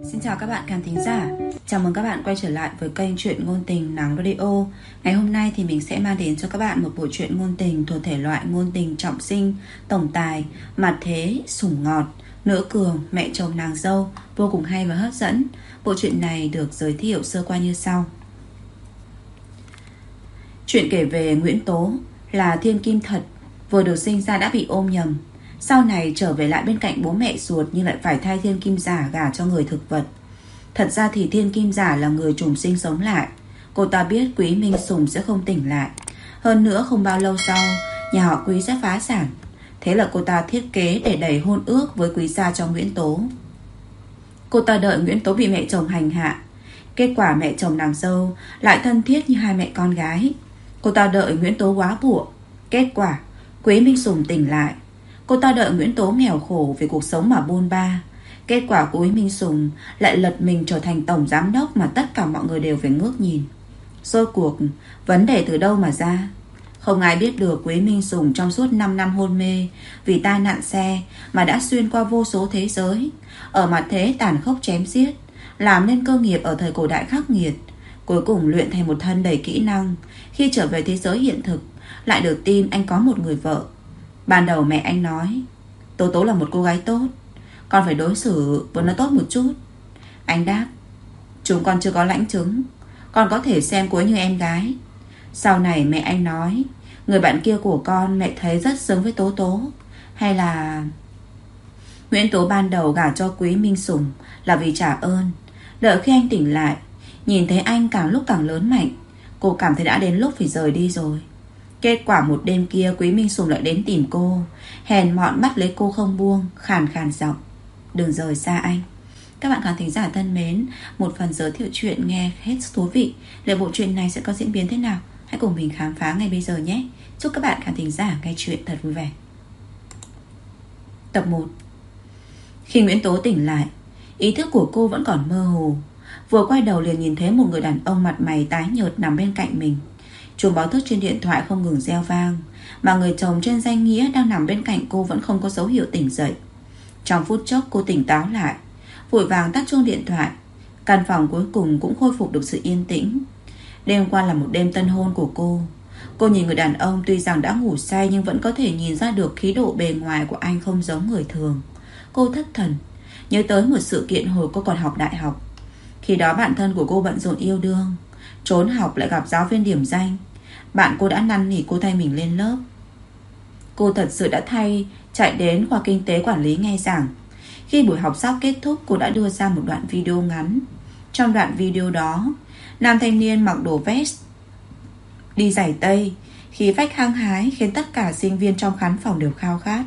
Xin chào các bạn khán thính giả. Chào mừng các bạn quay trở lại với kênh Truyện Ngôn Tình Nắng Radio. Ngày hôm nay thì mình sẽ mang đến cho các bạn một bộ truyện ngôn tình thuộc thể loại ngôn tình trọng sinh, tổng tài, mặt thế, sủng ngọt, nữ cường, mẹ chồng nàng dâu, vô cùng hay và hấp dẫn. Bộ truyện này được giới thiệu sơ qua như sau. Chuyện kể về Nguyễn Tố là thiên kim thật, vừa được sinh ra đã bị ôm nhầm. Sau này trở về lại bên cạnh bố mẹ ruột nhưng lại phải thay thiên kim giả gả cho người thực vật. Thật ra thì thiên kim giả là người trùng sinh sống lại. Cô ta biết Quý Minh Sùng sẽ không tỉnh lại. Hơn nữa không bao lâu sau, nhà họ Quý sẽ phá sản. Thế là cô ta thiết kế để đẩy hôn ước với Quý gia cho Nguyễn Tố. Cô ta đợi Nguyễn Tố bị mẹ chồng hành hạ. Kết quả mẹ chồng nàng dâu lại thân thiết như hai mẹ con gái. Cô ta đợi Nguyễn Tố góa bụa. Kết quả Quý Minh Sùng tỉnh lại. Cô ta đợi Nguyễn Tố nghèo khổ vì cuộc sống mà bôn ba. Kết quả Quý Minh Sùng lại lật mình trở thành tổng giám đốc mà tất cả mọi người đều phải ngước nhìn. Rốt cuộc vấn đề từ đâu mà ra? Không ai biết được Quý Minh Sùng trong suốt 5 năm hôn mê vì tai nạn xe mà đã xuyên qua vô số thế giới, ở mặt thế tàn khốc chém giết, làm nên cơ nghiệp ở thời cổ đại khắc nghiệt, cuối cùng luyện thành một thân đầy kỹ năng. Khi trở về thế giới hiện thực, lại được tin anh có một người vợ. Ban đầu mẹ anh nói Tố Tố là một cô gái tốt, con phải đối xử với nó tốt một chút. Anh đáp, chúng con chưa có lãnh chứng, con có thể xem cô ấy như em gái. Sau này mẹ anh nói, người bạn kia của con mẹ thấy rất xứng với Tố Tố. Hay là Nguyễn Tố ban đầu gả cho Quý Minh Sùng là vì trả ơn. Đợi khi anh tỉnh lại, nhìn thấy anh càng lúc càng lớn mạnh, cô cảm thấy đã đến lúc phải rời đi rồi. Kết quả một đêm kia Quý Minh Sùng lại đến tìm cô, hèn mọn bắt lấy cô không buông, khàn khàn giọng, đừng rời xa anh. Các bạn khán thính giả thân mến, một phần giới thiệu chuyện nghe hết thú vị. Liệu bộ truyện này sẽ có diễn biến thế nào? Hãy cùng mình khám phá ngay bây giờ nhé. Chúc các bạn khán thính giả nghe chuyện thật vui vẻ. Tập 1. Khi Nguyễn Tố tỉnh lại, ý thức của cô vẫn còn mơ hồ. Vừa quay đầu liền nhìn thấy một người đàn ông mặt mày tái nhợt nằm bên cạnh mình. Chuông báo thức trên điện thoại không ngừng reo vang, mà người chồng trên danh nghĩa đang nằm bên cạnh cô vẫn không có dấu hiệu tỉnh dậy. Trong phút chốc cô tỉnh táo lại, vội vàng tắt chuông điện thoại. Căn phòng cuối cùng cũng khôi phục được sự yên tĩnh. Đêm qua là một đêm tân hôn của cô. Cô nhìn người đàn ông tuy rằng đã ngủ say nhưng vẫn có thể nhìn ra được khí độ bề ngoài của anh không giống người thường. Cô thất thần, nhớ tới một sự kiện hồi cô còn học đại học. Khi đó bạn thân của cô bận rộn yêu đương, trốn học lại gặp giáo viên điểm danh. Bạn cô đã năn nỉ cô thay mình lên lớp. Cô thật sự đã chạy đến khoa kinh tế quản lý nghe giảng. Khi buổi học sắp kết thúc, cô đã đưa ra một đoạn video ngắn. Trong đoạn video đó, nam thanh niên mặc đồ vest, đi giày tây, khí phách hăng hái khiến tất cả sinh viên trong khán phòng đều khao khát.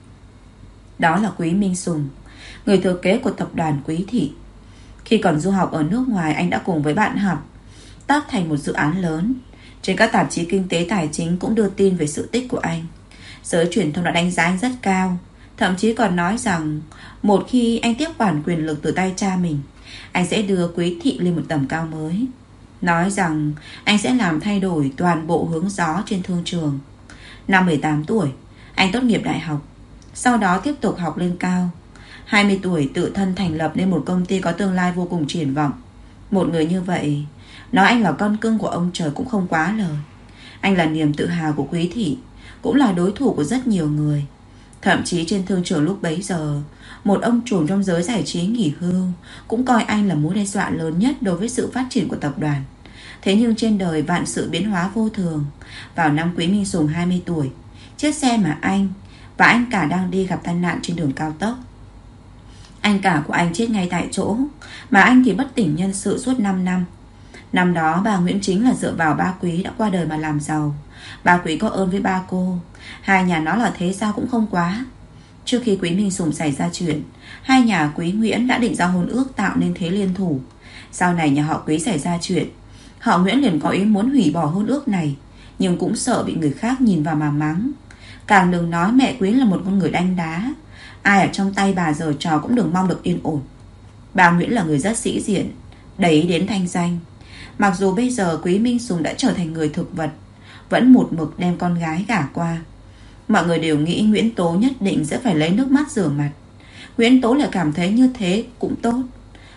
Đó là Quý Minh Sùng, người thừa kế của tập đoàn Quý Thị. Khi còn du học ở nước ngoài, anh đã cùng với bạn học tác thành một dự án lớn. Trên các tạp chí kinh tế tài chính cũng đưa tin về sự tích của anh. Giới truyền thông đã đánh giá anh rất cao, thậm chí còn nói rằng một khi anh tiếp quản quyền lực từ tay cha mình, anh sẽ đưa Quý Thị lên một tầm cao mới. Nói rằng anh sẽ làm thay đổi toàn bộ hướng gió trên thương trường. Năm 18 tuổi, anh tốt nghiệp đại học, sau đó tiếp tục học lên cao. 20 tuổi tự thân thành lập nên một công ty có tương lai vô cùng triển vọng. Một người như vậy, nói anh là con cưng của ông trời cũng không quá lời. Anh là niềm tự hào của Quý Thị, cũng là đối thủ của rất nhiều người. Thậm chí trên thương trường lúc bấy giờ, một ông trùm trong giới giải trí nghỉ hưu cũng coi anh là mối đe dọa lớn nhất đối với sự phát triển của tập đoàn. Thế nhưng trên đời vạn sự biến hóa vô thường. Vào năm Quý Minh Sùng 20 tuổi, chiếc xe mà anh và anh cả đang đi gặp tai nạn trên đường cao tốc. Anh cả của anh chết ngay tại chỗ, mà anh thì bất tỉnh nhân sự suốt 5 năm. Năm đó bà Nguyễn Chính là dựa vào ba Quý đã qua đời mà làm giàu. Ba Quý có ơn với ba cô, hai nhà nó là thế sao cũng không quá. Trước khi Quý Minh Sùng xảy ra chuyện, hai nhà Quý Nguyễn đã định ra hôn ước tạo nên thế liên thủ. Sau này nhà họ Quý xảy ra chuyện, họ Nguyễn liền có ý muốn hủy bỏ hôn ước này, nhưng cũng sợ bị người khác nhìn vào mà mắng. Càng đừng nói mẹ Quý là một con người đanh đá, ai ở trong tay bà giở trò cũng đừng mong được yên ổn. Bà Nguyễn là người rất sĩ diện, để ý đến thanh danh. Mặc dù bây giờ Quý Minh Sùng đã trở thành người thực vật, vẫn một mực đem con gái gả qua. Mọi người đều nghĩ Nguyễn Tố nhất định sẽ phải lấy nước mắt rửa mặt. Nguyễn Tố lại cảm thấy như thế cũng tốt.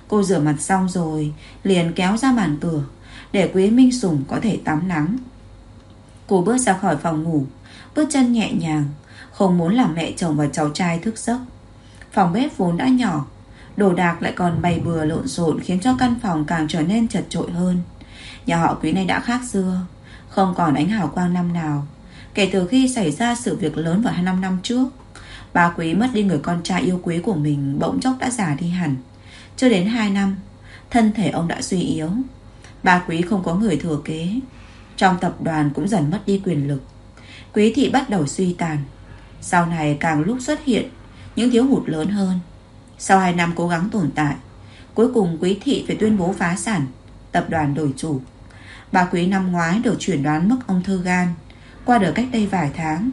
Cô rửa mặt xong rồi liền kéo ra màn cửa để Quý Minh Sùng có thể tắm nắng. Cô bước ra khỏi phòng ngủ, bước chân nhẹ nhàng, không muốn làm mẹ chồng và cháu trai thức giấc. Phòng bếp vốn đã nhỏ, đồ đạc lại còn bày bừa lộn xộn, khiến cho căn phòng càng trở nên chật chội hơn. Nhà họ Quý này đã khác xưa, không còn ánh hào quang năm nào. Kể từ khi xảy ra sự việc lớn vào 5 năm trước, bà Quý mất đi người con trai yêu quý của mình, bỗng chốc đã già đi hẳn. Chưa đến 2 năm, thân thể ông đã suy yếu. Bà Quý không có người thừa kế, trong tập đoàn cũng dần mất đi quyền lực. Quý thị bắt đầu suy tàn. Sau này càng lúc xuất hiện những thiếu hụt lớn hơn. Sau 2 năm cố gắng tồn tại, cuối cùng Quý thị phải tuyên bố phá sản, tập đoàn đổi chủ. Bà Quý năm ngoái được chẩn đoán mắc ung thư gan, qua đời cách đây vài tháng.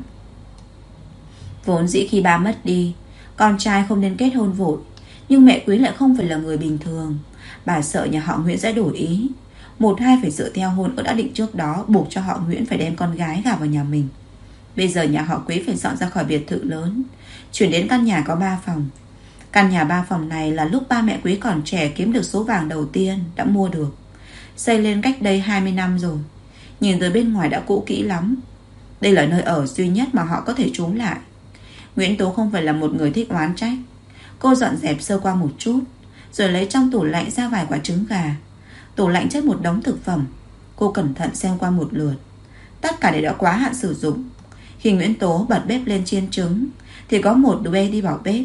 Vốn dĩ khi ba mất đi, con trai không nên kết hôn vội, nhưng mẹ Quý lại không phải là người bình thường. Bà sợ nhà họ Nguyễn sẽ đổi ý, một hai phải dựa theo hôn ước đã định trước đó, buộc cho họ Nguyễn phải đem con gái gả vào nhà mình. Bây giờ nhà họ Quý phải dọn ra khỏi biệt thự lớn, chuyển đến căn nhà có 3 phòng. Căn nhà 3 phòng này là lúc ba mẹ Quý còn trẻ kiếm được số vàng đầu tiên đã mua được. Xây lên cách đây 20 năm rồi. Nhìn từ bên ngoài đã cũ kỹ lắm. Đây là nơi ở duy nhất mà họ có thể trú lại. Nguyễn Tố không phải là một người thích oán trách. Cô dọn dẹp sơ qua một chút, rồi lấy trong tủ lạnh ra vài quả trứng gà. Tủ lạnh chất một đống thực phẩm. Cô cẩn thận xem qua một lượt. Tất cả đều đã quá hạn sử dụng. Khi Nguyễn Tố bật bếp lên chiên trứng thì có một đứa bé đi vào bếp.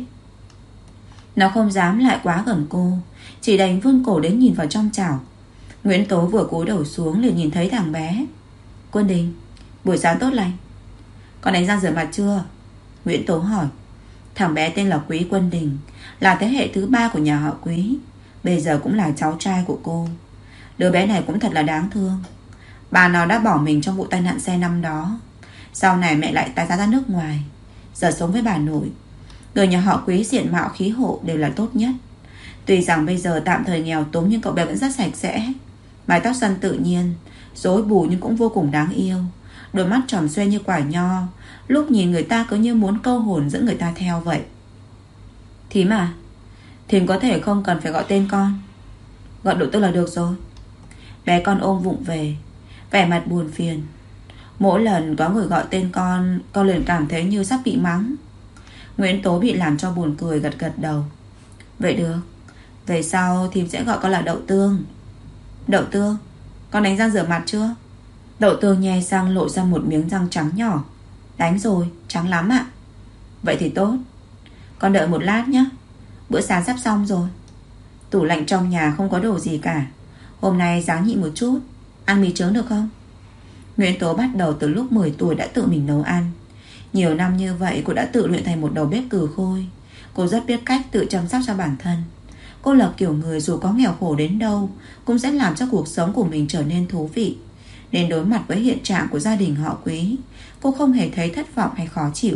Nó không dám lại quá gần cô, chỉ đành vươn cổ đến nhìn vào trong chảo. Nguyễn Tố vừa cúi đầu xuống liền nhìn thấy thằng bé. Quân Đình, buổi sáng tốt lành. Con đánh răng rửa mặt chưa? Nguyễn Tố hỏi. Thằng bé tên là Quý Quân Đình, là thế hệ thứ 3 của nhà họ Quý, bây giờ cũng là cháu trai của cô. Đứa bé này cũng thật là đáng thương. Bà nó đã bỏ mình trong vụ tai nạn xe năm đó. Sau này mẹ lại tái giá ra nước ngoài, giờ sống với bà nội. Người nhà họ Quý diện mạo khí hộ đều là tốt nhất. Tuy rằng bây giờ tạm thời nghèo túng, nhưng cậu bé vẫn rất sạch sẽ. Mái tóc xoăn tự nhiên, rối bù nhưng cũng vô cùng đáng yêu. Đôi mắt tròn xoe như quả nho, lúc nhìn người ta cứ như muốn câu hồn dẫn người ta theo vậy. Thím à, thím có thể không cần phải gọi tên con, gọi Độ Tước là được rồi. Bé con ôm vụng về, vẻ mặt buồn phiền. Mỗi lần có người gọi tên con liền cảm thấy như sắp bị mắng. Nguyễn Tố bị làm cho buồn cười, gật gật đầu. Vậy được, về sau thím sẽ gọi con là Đậu Tương. Đậu Tương, con đánh răng rửa mặt chưa? Đậu Tương nhe răng lộ ra một miếng răng trắng nhỏ. Đánh rồi, trắng lắm ạ. Vậy thì tốt, con đợi một lát nhé, bữa sáng sắp xong rồi. Tủ lạnh trong nhà không có đồ gì cả. Hôm nay ráng nhịn một chút, ăn mì trứng được không? Nguyễn Tố bắt đầu từ lúc 10 tuổi đã tự mình nấu ăn. Nhiều năm như vậy cô đã tự luyện thành một đầu bếp cừ khôi. Cô rất biết cách tự chăm sóc cho bản thân. Cô là kiểu người dù có nghèo khổ đến đâu cũng sẽ làm cho cuộc sống của mình trở nên thú vị. Nên đối mặt với hiện trạng của gia đình họ Quý, cô không hề thấy thất vọng hay khó chịu.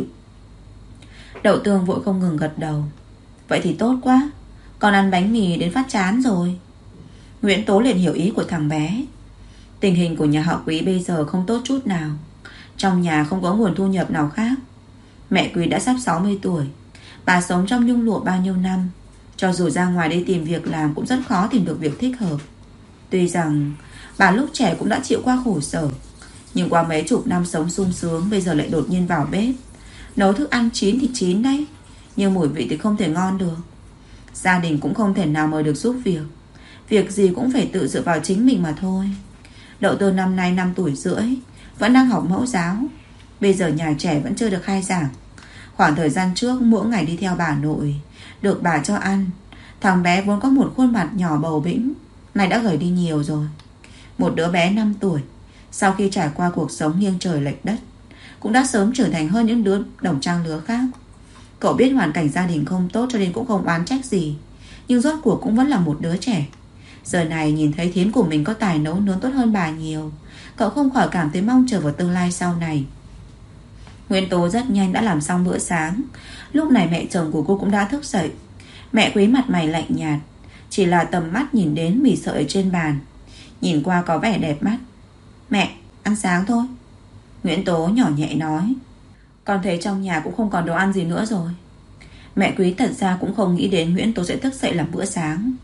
Đậu Tương vội không ngừng gật đầu. Vậy thì tốt quá, con ăn bánh mì đến phát chán rồi. Nguyễn Tố liền hiểu ý của thằng bé. Tình hình của nhà họ Quý bây giờ không tốt chút nào. Trong nhà không có nguồn thu nhập nào khác. Mẹ Quý đã sắp 60 tuổi. Bà sống trong nhung lụa bao nhiêu năm, cho dù ra ngoài đi tìm việc làm cũng rất khó tìm được việc thích hợp. Tuy rằng bà lúc trẻ cũng đã chịu qua khổ sở, nhưng qua mấy chục năm sống sung sướng, bây giờ lại đột nhiên vào bếp nấu thức ăn chín thì chín đấy, nhưng mùi vị thì không thể ngon được. Gia đình cũng không thể nào mời được giúp việc. Việc gì cũng phải tự dựa vào chính mình mà thôi. Đậu Tương năm nay 5 tuổi rưỡi, vẫn đang học mẫu giáo. Bây giờ nhà trẻ vẫn chưa được khai giảng. Khoảng thời gian trước mỗi ngày đi theo bà nội, được bà cho ăn. Thằng bé vốn có một khuôn mặt nhỏ bầu bĩnh, này đã gầy đi nhiều rồi. Một đứa bé 5 tuổi, sau khi trải qua cuộc sống nghiêng trời lệch đất, cũng đã sớm trưởng thành hơn những đứa đồng trang lứa khác. Cậu biết hoàn cảnh gia đình không tốt cho nên cũng không oán trách gì, nhưng rốt cuộc cũng vẫn là một đứa trẻ. Giờ này nhìn thấy thím của mình có tài nấu nướng tốt hơn bà nhiều, cậu không khỏi cảm thấy mong chờ vào tương lai sau này. Nguyễn Tố rất nhanh đã làm xong bữa sáng. Lúc này mẹ chồng của cô cũng đã thức dậy. Mẹ Quý mặt mày lạnh nhạt, chỉ là tầm mắt nhìn đến mì sợi ở trên bàn, nhìn qua có vẻ đẹp mắt. Mẹ, ăn sáng thôi. Nguyễn Tố nhỏ nhẹ nói. Con thấy trong nhà cũng không còn đồ ăn gì nữa rồi. Mẹ Quý thật ra cũng không nghĩ đến Nguyễn Tố sẽ thức dậy làm bữa sáng.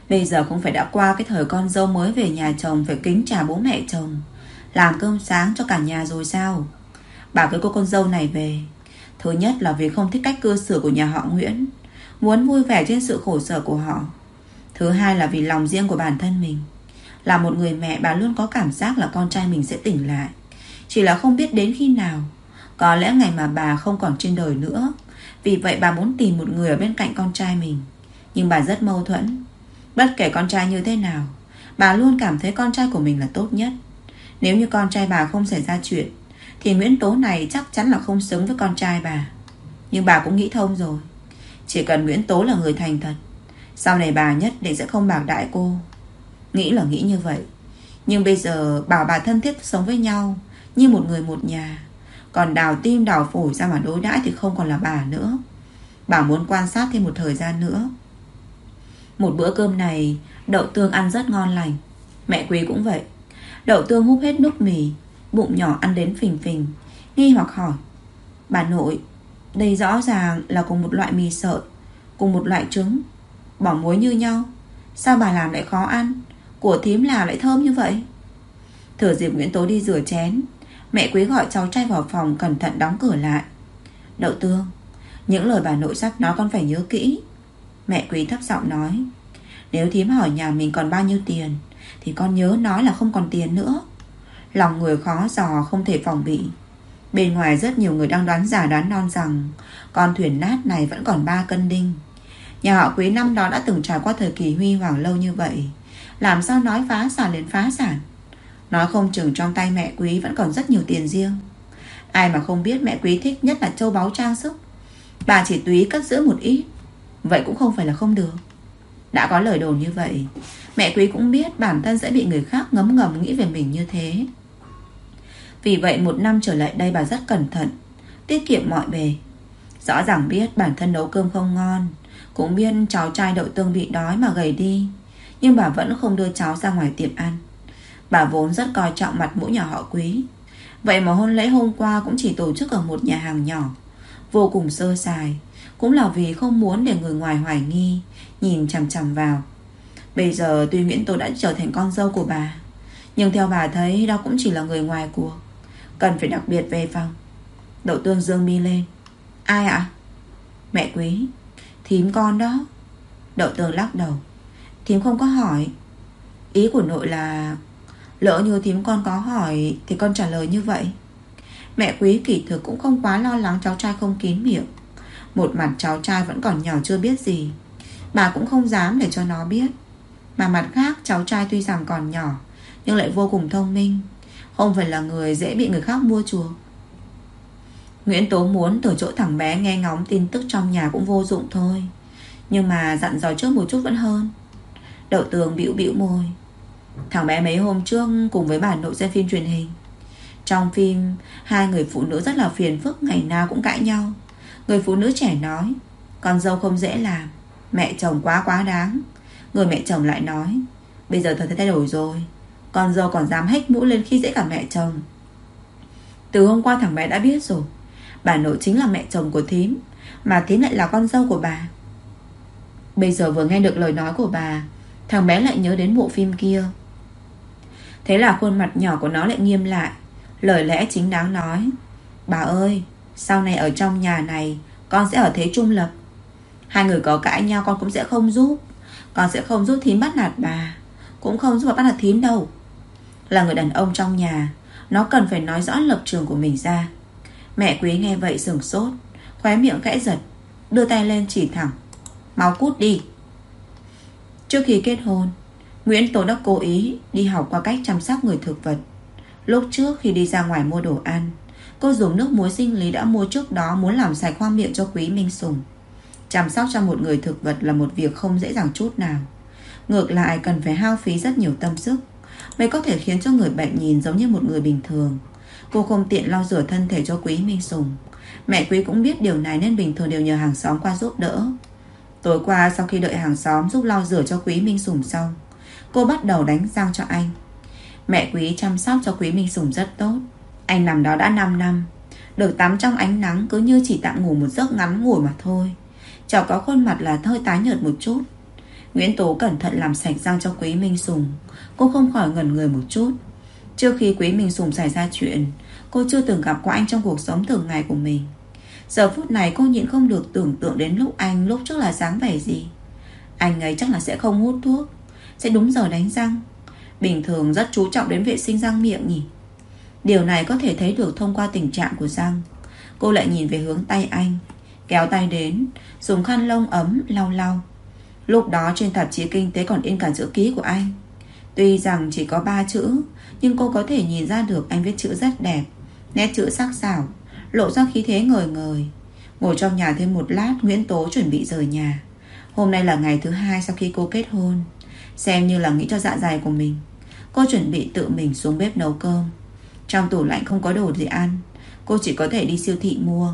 Bây giờ không phải đã qua cái thời con dâu mới về nhà chồng phải kính chào bố mẹ chồng, làm cơm sáng cho cả nhà rồi sao? Bà với cô con dâu này về, thứ nhất là vì không thích cách cư xử của nhà họ Nguyễn, muốn vui vẻ trên sự khổ sở của họ. Thứ hai là vì lòng riêng của bản thân mình. Là một người mẹ, bà luôn có cảm giác là con trai mình sẽ tỉnh lại, chỉ là không biết đến khi nào. Có lẽ ngày mà bà không còn trên đời nữa. Vì vậy bà muốn tìm một người ở bên cạnh con trai mình. Nhưng bà rất mâu thuẫn. Bất kể con trai như thế nào, bà luôn cảm thấy con trai của mình là tốt nhất. Nếu như con trai bà không xảy ra chuyện thì Nguyễn Tố này chắc chắn là không xứng với con trai bà. Nhưng bà cũng nghĩ thông rồi. Chỉ cần Nguyễn Tố là người thành thật, sau này bà nhất định sẽ không bạc đãi cô. Nghĩ là nghĩ như vậy, nhưng bây giờ bảo bà thân thiết sống với nhau như một người một nhà, còn đào tim đào phổi ra mà đối đãi thì không còn là bà nữa. Bà muốn quan sát thêm một thời gian nữa. Một bữa cơm này đậu tương ăn rất ngon lành. Mẹ Quý cũng vậy. Đậu tương húp hết nước mì, bụng nhỏ ăn đến phình phình, nghi hoặc hỏi: bà nội, đây rõ ràng là cùng một loại mì sợi, cùng một loại trứng, bỏ muối như nhau, sao bà làm lại khó ăn, của thím làm lại thơm như vậy? Thừa dịp Nguyễn Tố đi rửa chén, mẹ Quý gọi cháu trai vào phòng, cẩn thận đóng cửa lại. Đậu tương, những lời bà nội sắp nói con phải nhớ kỹ. Mẹ Quý thấp giọng nói: nếu thím hỏi nhà mình còn bao nhiêu tiền thì con nhớ nói là không còn tiền nữa. Lòng người khó dò, không thể phòng bị. Bên ngoài rất nhiều người đang đoán giả đoán non rằng con thuyền nát này vẫn còn 3 cân đinh. Nhà họ Quý năm đó đã từng trải qua thời kỳ huy hoàng lâu như vậy, làm sao nói phá sản liền phá sản. Nói không chừng trong tay mẹ Quý vẫn còn rất nhiều tiền riêng. Ai mà không biết mẹ Quý thích nhất là châu báu trang sức. Bà chỉ tùy cất giữ một ít, vậy cũng không phải là không được. Đã có lời đồn như vậy, mẹ Quý cũng biết bản thân sẽ bị người khác ngấm ngầm nghĩ về mình như thế. Vì vậy một năm trở lại đây bà rất cẩn thận, tiết kiệm mọi bề. Rõ ràng biết bản thân nấu cơm không ngon, cũng biết cháu trai Đậu Tương bị đói mà gầy đi, nhưng bà vẫn không đưa cháu ra ngoài tiệm ăn. Bà vốn rất coi trọng mặt mũi nhà họ Quý. Vậy mà hôn lễ hôm qua cũng chỉ tổ chức ở một nhà hàng nhỏ, vô cùng sơ sài, cũng là vì không muốn để người ngoài hoài nghi, nhìn chằm chằm vào. Bây giờ tuy Nguyễn Tố đã trở thành con dâu của bà, nhưng theo bà thấy đó cũng chỉ là người ngoài cuộc, cần phải đặc biệt về phòng. Đậu Tương dương mi lên: ai ạ? Mẹ Quý, thím con đó. Đậu Tương lắc đầu: thím không có hỏi. Ý của nội là lỡ như thím con có hỏi thì con trả lời như vậy. Mẹ Quý kỳ thực cũng không quá lo lắng cháu trai không kín miệng. Một mặt cháu trai vẫn còn nhỏ chưa biết gì, bà cũng không dám để cho nó biết. Mà mặt khác cháu trai tuy rằng còn nhỏ nhưng lại vô cùng thông minh, không phải là người dễ bị người khác mua chuộc. Nguyễn Tố muốn từ chỗ thằng bé nghe ngóng tin tức trong nhà cũng vô dụng thôi, nhưng mà dặn dò trước một chút vẫn hơn. Đậu Tương bĩu bĩu môi: thằng bé mấy hôm trước cùng với bà nội xem phim truyền hình. Trong phim, hai người phụ nữ rất là phiền phức, ngày nào cũng cãi nhau. Người phụ nữ trẻ nói: con dâu không dễ làm, mẹ chồng quá đáng. Người mẹ chồng lại nói: bây giờ thời thế thay đổi rồi, con dâu còn dám hếch mũi lên khi dễ cả mẹ chồng. Từ hôm qua thằng bé đã biết rồi, bà nội chính là mẹ chồng của thím, mà thím lại là con dâu của bà. Bây giờ vừa nghe được lời nói của bà, thằng bé lại nhớ đến bộ phim kia. Thế là khuôn mặt nhỏ của nó lại nghiêm lại, lời lẽ chính đáng nói: bà ơi, sau này ở trong nhà này con sẽ ở thế trung lập. Hai người có cãi nhau con cũng sẽ không giúp. Con sẽ không giúp thím bắt nạt bà, cũng không giúp bà bắt nạt thím đâu. Là người đàn ông trong nhà, nó cần phải nói rõ lập trường của mình ra. Mẹ Quý nghe vậy sửng sốt, khóe miệng khẽ giật, đưa tay lên chỉ thẳng: mau cút đi. Trước khi kết hôn, Nguyễn Tố đã cố ý đi học qua cách chăm sóc người thực vật. Lúc trước khi đi ra ngoài mua đồ ăn, cô dùng nước muối sinh lý đã mua trước đó, muốn làm sạch khoang miệng cho Quý Minh Sùng. Chăm sóc cho một người thực vật là một việc không dễ dàng chút nào. Ngược lại cần phải hao phí rất nhiều tâm sức mới có thể khiến cho người bệnh nhìn giống như một người bình thường. Cô không tiện lau rửa thân thể cho Quý Minh Sùng. Mẹ Quý cũng biết điều này nên bình thường đều nhờ hàng xóm qua giúp đỡ. Tối qua sau khi đợi hàng xóm giúp lau rửa cho Quý Minh Sùng xong, cô bắt đầu đánh răng cho anh. Mẹ Quý chăm sóc cho Quý Minh Sùng rất tốt. Anh nằm đó đã 5 năm, được tắm trong ánh nắng, cứ như chỉ tạm ngủ một giấc ngắn ngủi mà thôi. Cháu có khuôn mặt là hơi tái nhợt một chút. Nguyễn Tố cẩn thận làm sạch răng cho Quý Minh Sùng. Cô không khỏi ngẩn người một chút. Trước khi Quý Minh Sùng xảy ra chuyện, cô chưa từng gặp qua anh trong cuộc sống thường ngày của mình. Giờ phút này cô nhịn không được tưởng tượng đến lúc trước là dáng vẻ gì. Anh ấy chắc là sẽ không hút thuốc, sẽ đúng giờ đánh răng, bình thường rất chú trọng đến vệ sinh răng miệng nhỉ. Điều này có thể thấy được thông qua tình trạng của răng. Cô lại nhìn về hướng tay anh, kéo tay đến, dùng khăn lông ấm lau lau. Lúc đó trên tạp chí kinh tế còn in cả chữ ký của anh. Tuy rằng chỉ có 3 chữ, nhưng cô có thể nhìn ra được anh viết chữ rất đẹp, nét chữ sắc sảo, lộ ra khí thế ngời ngời. Ngồi trong nhà thêm một lát, Nguyễn Tố chuẩn bị rời nhà. Hôm nay là ngày thứ 2 sau khi cô kết hôn, xem như là nghĩ cho dạ dày của mình. Cô chuẩn bị tự mình xuống bếp nấu cơm. Trong tủ lạnh không có đồ gì ăn, cô chỉ có thể đi siêu thị mua.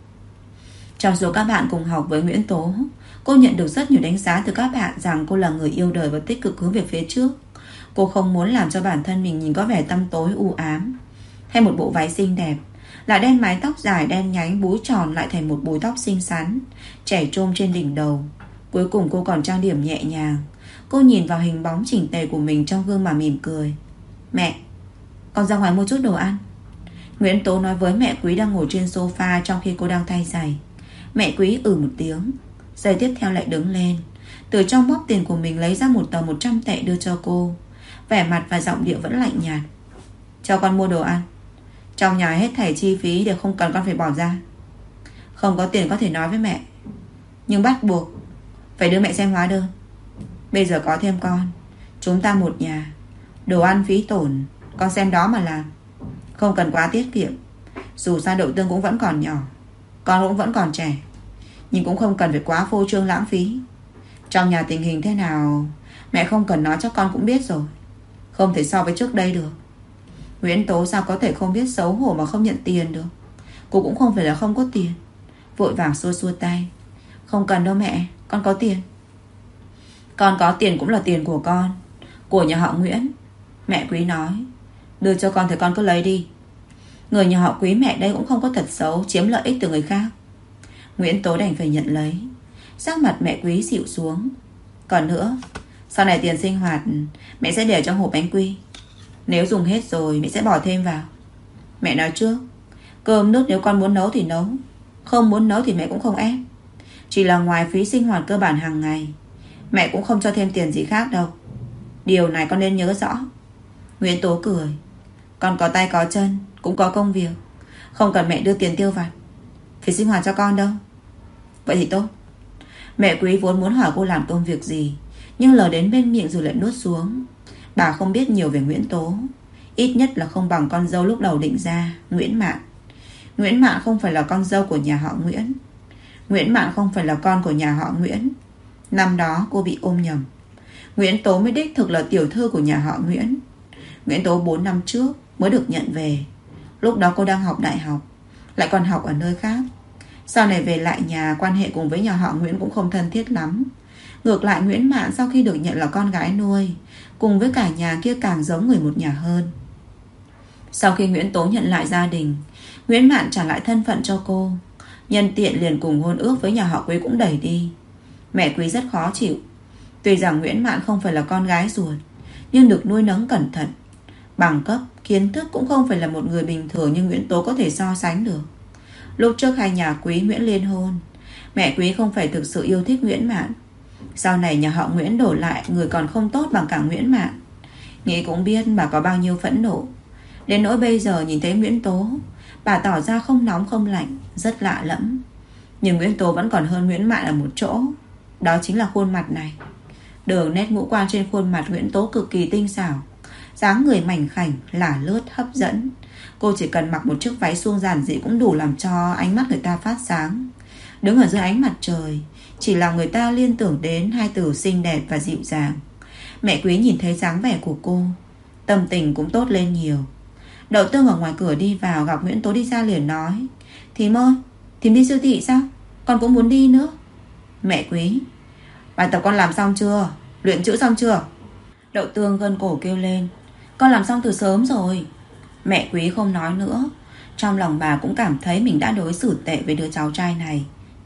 Trong số các bạn cùng học với Nguyễn Tố, cô nhận được rất nhiều đánh giá từ các bạn rằng cô là người yêu đời và tích cực hướng về phía trước. Cô không muốn làm cho bản thân mình nhìn có vẻ tăm tối u ám. Thay một bộ váy xinh đẹp, lại đen mái tóc dài đen nhánh búi tròn lại thành một búi tóc xinh xắn, chảy chôm trên đỉnh đầu. Cuối cùng cô còn trang điểm nhẹ nhàng. Cô nhìn vào hình bóng chỉnh tề của mình trong gương mà mỉm cười. Mẹ, con ra ngoài mua chút đồ ăn. Nguyễn Tố nói với mẹ Quý đang ngồi trên sofa trong khi cô đang thay giày. Mẹ Quý một tiếng. Giây tiếp theo lại đứng lên, từ trong bóp tiền của mình lấy ra một tờ 100 tệ đưa cho cô. Vẻ mặt và giọng điệu vẫn lạnh nhạt. Cho con mua đồ ăn. Trong nhà hết thảy chi phí đều không cần con phải bỏ ra. Không có tiền có thể nói với mẹ, nhưng bắt buộc phải đưa mẹ xem hóa đơn. Bây giờ có thêm con, chúng ta một nhà. Đồ ăn phí tổn con xem đó mà làm. Không cần quá tiết kiệm. Dù sao Đậu Tương cũng vẫn còn nhỏ, con cũng vẫn còn trẻ, nhưng cũng không cần phải quá phô trương lãng phí. Trong nhà tình hình thế nào mẹ không cần nói cho con cũng biết rồi. Không thể so với trước đây được. Nguyễn Tố sao có thể không biết xấu hổ mà không nhận tiền được. Cô cũng không phải là không có tiền. Vội vàng xua xua tay. Không cần đâu mẹ, con có tiền. Con có tiền cũng là tiền của con, của nhà họ Nguyễn. Mẹ Quý nói. Đưa cho con thì con cứ lấy đi. Người nhà họ Quý mẹ đây cũng không có thật xấu chiếm lợi ích từ người khác. Nguyễn Tố đành phải nhận lấy. Sắc mặt mẹ Quý dịu xuống. Còn nữa, sau này tiền sinh hoạt mẹ sẽ để trong hộp bánh quy. Nếu dùng hết rồi mẹ sẽ bỏ thêm vào. Mẹ nói trước, cơm nước nếu con muốn nấu thì nấu, không muốn nấu thì mẹ cũng không ép. Chỉ là ngoài phí sinh hoạt cơ bản hàng ngày, mẹ cũng không cho thêm tiền gì khác đâu. Điều này con nên nhớ rõ. Nguyễn Tố cười. Con có tay có chân, cũng có công việc, không cần mẹ đưa tiền tiêu vặt phí sinh hoạt cho con đâu. Vậy thì tốt. Mẹ Quý vốn muốn hỏi cô làm công việc gì, nhưng lời đến bên miệng rồi lại nuốt xuống. Bà không biết nhiều về Nguyễn Tố, ít nhất là không bằng con dâu lúc đầu định ra, Nguyễn Mạn. Nguyễn Mạn không phải là con dâu của nhà họ Nguyễn. Nguyễn Mạn không phải là con của nhà họ Nguyễn. Năm đó cô bị ôm nhầm. Nguyễn Tố mới đích thực là tiểu thư của nhà họ Nguyễn. Nguyễn Tố 4 năm trước mới được nhận về. Lúc đó cô đang học đại học, lại còn học ở nơi khác. Sau này về lại nhà, quan hệ cùng với nhà họ Nguyễn cũng không thân thiết lắm. Ngược lại Nguyễn Mạn sau khi được nhận là con gái nuôi, cùng với cả nhà kia càng giống người một nhà hơn. Sau khi Nguyễn Tố nhận lại gia đình, Nguyễn Mạn trả lại thân phận cho cô. Nhân tiện liền cùng hôn ước với nhà họ Quý cũng đẩy đi. Mẹ Quý rất khó chịu. Tuy rằng Nguyễn Mạn không phải là con gái ruột, nhưng được nuôi nấng cẩn thận. Bằng cấp, kiến thức cũng không phải là một người bình thường như Nguyễn Tố có thể so sánh được. Lúc trước hai nhà Quý Nguyễn liên hôn, mẹ Quý không phải thực sự yêu thích Nguyễn Mạn. Sau này nhà họ Nguyễn đổ lại người còn không tốt bằng cả Nguyễn Mạn. Nghĩ cũng biết bà có bao nhiêu phẫn nộ. Đến nỗi bây giờ nhìn thấy Nguyễn Tố, bà tỏ ra không nóng không lạnh, rất lạ lẫm. Nhưng Nguyễn Tố vẫn còn hơn Nguyễn Mạn ở một chỗ, đó chính là khuôn mặt này. Đường nét ngũ quan trên khuôn mặt Nguyễn Tố cực kỳ tinh xảo, dáng người mảnh khảnh, lả lướt, hấp dẫn. Cô chỉ cần mặc một chiếc váy suông giản dị cũng đủ làm cho ánh mắt người ta phát sáng. Đứng ở dưới ánh mặt trời, chỉ làm người ta liên tưởng đến hai từ xinh đẹp và dịu dàng. Mẹ Quý nhìn thấy dáng vẻ của cô, tâm tình cũng tốt lên nhiều. Đậu Tương ở ngoài cửa đi vào, gặp Nguyễn Tố đi ra liền nói: Thím ơi, thím đi siêu thị sao? Con cũng muốn đi nữa. Mẹ Quý: Bài tập con làm xong chưa? Luyện chữ xong chưa? Đậu Tương gân cổ kêu lên: Con làm xong từ sớm rồi. Mẹ Quý không nói nữa. Trong lòng bà cũng cảm thấy mình đã đối xử tệ với đứa cháu trai này.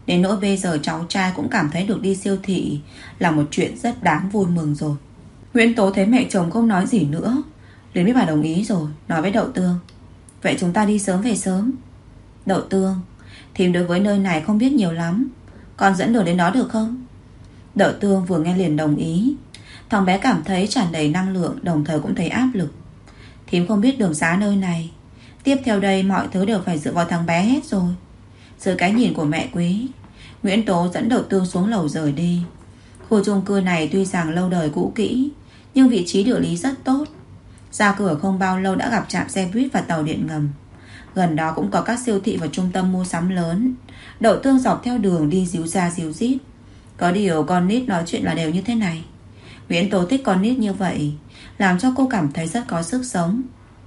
Đến nỗi bây giờ cháu trai cũng cảm thấy được đi siêu thị là một chuyện rất đáng vui mừng rồi. Nguyễn Tố thấy mẹ chồng không nói gì nữa, liền biết bà đồng ý rồi, nói với Đậu Tương: vậy chúng ta đi sớm về sớm. Đậu Tương, thím đối với nơi này không biết nhiều lắm, con dẫn đường đến đó được không? Đậu Tương vừa nghe liền đồng ý. Thằng bé cảm thấy tràn đầy năng lượng, đồng thời cũng thấy áp lực. Thím không biết đường xá nơi này, tiếp theo đây mọi thứ đều phải dựa vào thằng bé hết rồi. Dưới cái nhìn của mẹ Quý, Nguyễn Tố dẫn Đậu Tương xuống lầu rời đi. Khu chung cư này tuy rằng lâu đời cũ kỹ, nhưng vị trí địa lý rất tốt. Ra cửa không bao lâu đã gặp trạm xe buýt và tàu điện ngầm. Gần đó cũng có các siêu thị và trung tâm mua sắm lớn. Đậu Tương dọc theo đường đi díu ra díu dít. Có điều con nít nói chuyện là đều như thế này. Nguyễn Tố thích con nít như vậy, làm cho cô cảm thấy rất có sức sống.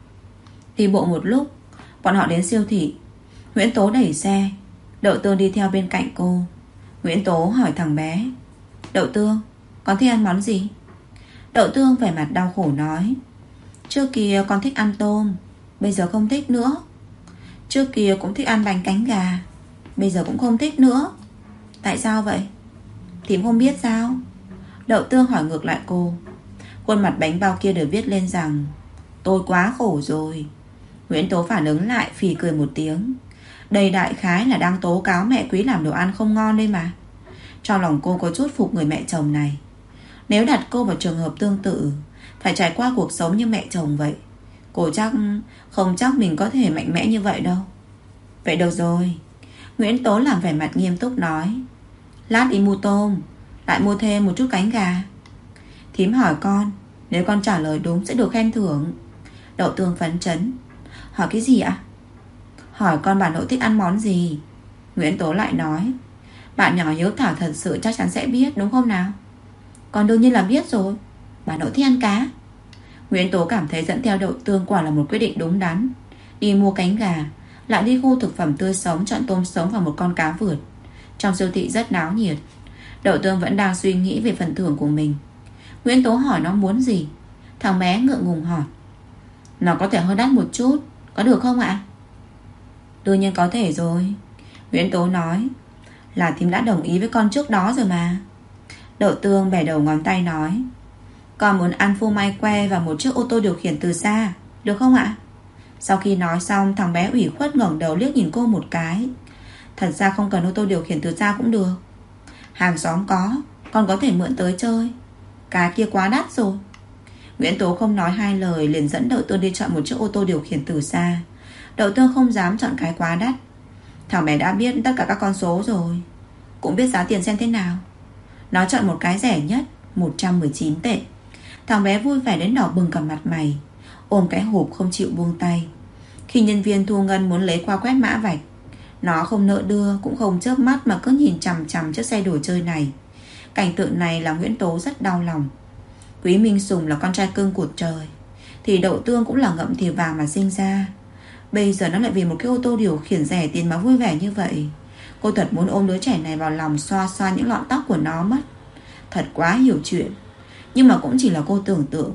Đi bộ một lúc, bọn họ đến siêu thị. Nguyễn Tố đẩy xe, Đậu Tương đi theo bên cạnh cô. Nguyễn Tố hỏi thằng bé: Đậu Tương, con thích ăn món gì? Đậu Tương vẻ mặt đau khổ nói: trước kia con thích ăn tôm, bây giờ không thích nữa. Trước kia cũng thích ăn bánh cánh gà, bây giờ cũng không thích nữa. Tại sao vậy? Thím không biết sao? Đậu Tương hỏi ngược lại cô. Khuôn mặt bánh bao kia đều viết lên rằng: tôi quá khổ rồi. Nguyễn Tố phản ứng lại, phì cười một tiếng. Đây đại khái là đang tố cáo mẹ Quý làm đồ ăn không ngon đây mà. Trong lòng cô có chút phục người mẹ chồng này. Nếu đặt cô vào trường hợp tương tự, phải trải qua cuộc sống như mẹ chồng vậy, cô không chắc mình có thể mạnh mẽ như vậy đâu. Vậy được rồi, Nguyễn Tố làm vẻ mặt nghiêm túc nói: lát đi mua tôm, lại mua thêm một chút cánh gà. Thím hỏi con, nếu con trả lời đúng sẽ được khen thưởng. Đậu Tương phấn chấn. Hỏi cái gì ạ? Hỏi con bà nội thích ăn món gì. Nguyễn Tố lại nói: bạn nhỏ hiếu thảo thật sự chắc chắn sẽ biết đúng không nào? Con đương nhiên là biết rồi, bà nội thích ăn cá. Nguyễn Tố cảm thấy dẫn theo Đậu Tương quả là một quyết định đúng đắn. Đi mua cánh gà, lại đi khu thực phẩm tươi sống, chọn tôm sống và một con cá vượt. Trong siêu thị rất náo nhiệt. Đậu Tương vẫn đang suy nghĩ về phần thưởng của mình. Nguyễn Tố hỏi nó muốn gì. Thằng bé ngượng ngùng hỏi: nó có thể hơi đắt một chút, có được không ạ? Đương nhiên có thể rồi, Nguyễn Tố nói. Là thím đã đồng ý với con trước đó rồi mà. Đậu Tương bẻ đầu ngón tay nói: con muốn ăn phô mai que và một chiếc ô tô điều khiển từ xa, được không ạ? Sau khi nói xong, thằng bé ủy khuất ngẩng đầu liếc nhìn cô một cái. Thật ra không cần ô tô điều khiển từ xa cũng được, hàng xóm có, con có thể mượn tới chơi. Cái kia quá đắt rồi. Nguyễn Tố không nói hai lời, liền dẫn Đậu Tương đi chọn một chiếc ô tô điều khiển từ xa. Đậu Tương không dám chọn cái quá đắt. Thằng bé đã biết tất cả các con số rồi, cũng biết giá tiền xem thế nào. Nó chọn một cái rẻ nhất, 119 tệ. Thằng bé vui vẻ đến đỏ bừng cả mặt mày, ôm cái hộp không chịu buông tay. Khi nhân viên thu ngân muốn lấy qua quét mã vạch, nó không nỡ đưa, cũng không chớp mắt mà cứ nhìn chằm chằm chiếc xe đồ chơi này. Cảnh tượng này làm Nguyễn Tố rất đau lòng. Quý Minh Sùng là con trai cưng của trời, thì Đậu Tương cũng là ngậm thì vàng mà sinh ra. Bây giờ nó lại vì một cái ô tô điều khiển rẻ tiền mà vui vẻ như vậy. Cô thật muốn ôm đứa trẻ này vào lòng, xoa xoa những lọn tóc của nó mất. Thật quá hiểu chuyện. Nhưng mà cũng chỉ là cô tưởng tượng.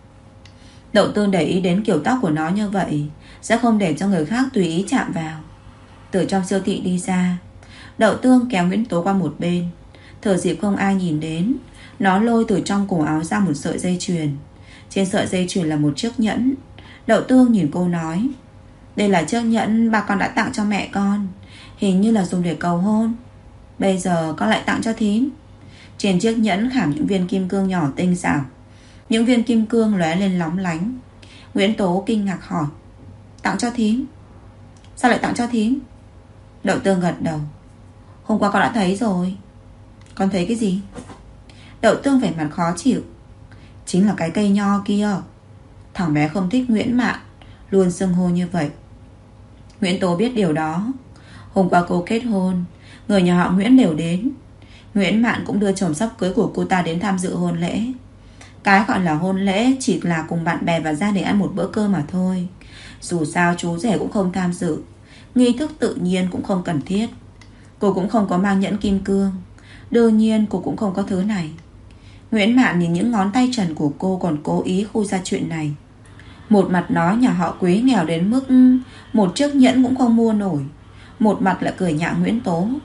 Đậu Tương để ý đến kiểu tóc của nó như vậy, sẽ không để cho người khác tùy ý chạm vào. Từ trong siêu thị đi ra, Đậu Tương kéo Nguyễn Tố qua một bên. Thừa dịp không ai nhìn đến, nó lôi từ trong cổ áo ra một sợi dây chuyền. Trên sợi dây chuyền là một chiếc nhẫn. Đậu Tương nhìn cô nói: đây là chiếc nhẫn bà con đã tặng cho mẹ con, hình như là dùng để cầu hôn. Bây giờ con lại tặng cho thím. Trên chiếc nhẫn khảm những viên kim cương nhỏ tinh xảo. Những viên kim cương lóe lên lóng lánh. Nguyễn Tố kinh ngạc hỏi: tặng cho thím? Sao lại tặng cho thím? Đậu Tương gật đầu: hôm qua con đã thấy rồi. Con thấy cái gì? Đậu Tương vẻ mặt khó chịu: chính là cái cây nho kia. Thằng bé không thích Nguyễn Mạn, luôn xưng hô như vậy. Nguyễn Tố biết điều đó. Hôm qua cô kết hôn, người nhà họ Nguyễn đều đến. Nguyễn Mạn cũng đưa chồng sắp cưới của cô ta đến tham dự hôn lễ. Cái gọi là hôn lễ chỉ là cùng bạn bè và gia đình ăn một bữa cơm mà thôi. Dù sao chú rể cũng không tham dự, nghi thức tự nhiên cũng không cần thiết. Cô cũng không có mang nhẫn kim cương, đương nhiên cô cũng không có thứ này. Nguyễn Mạn nhìn những ngón tay trần của cô, còn cố ý khui ra chuyện này. Một mặt nói nhà họ Quý nghèo đến mức một chiếc nhẫn cũng không mua nổi, một mặt lại cười nhạo Nguyễn Tố.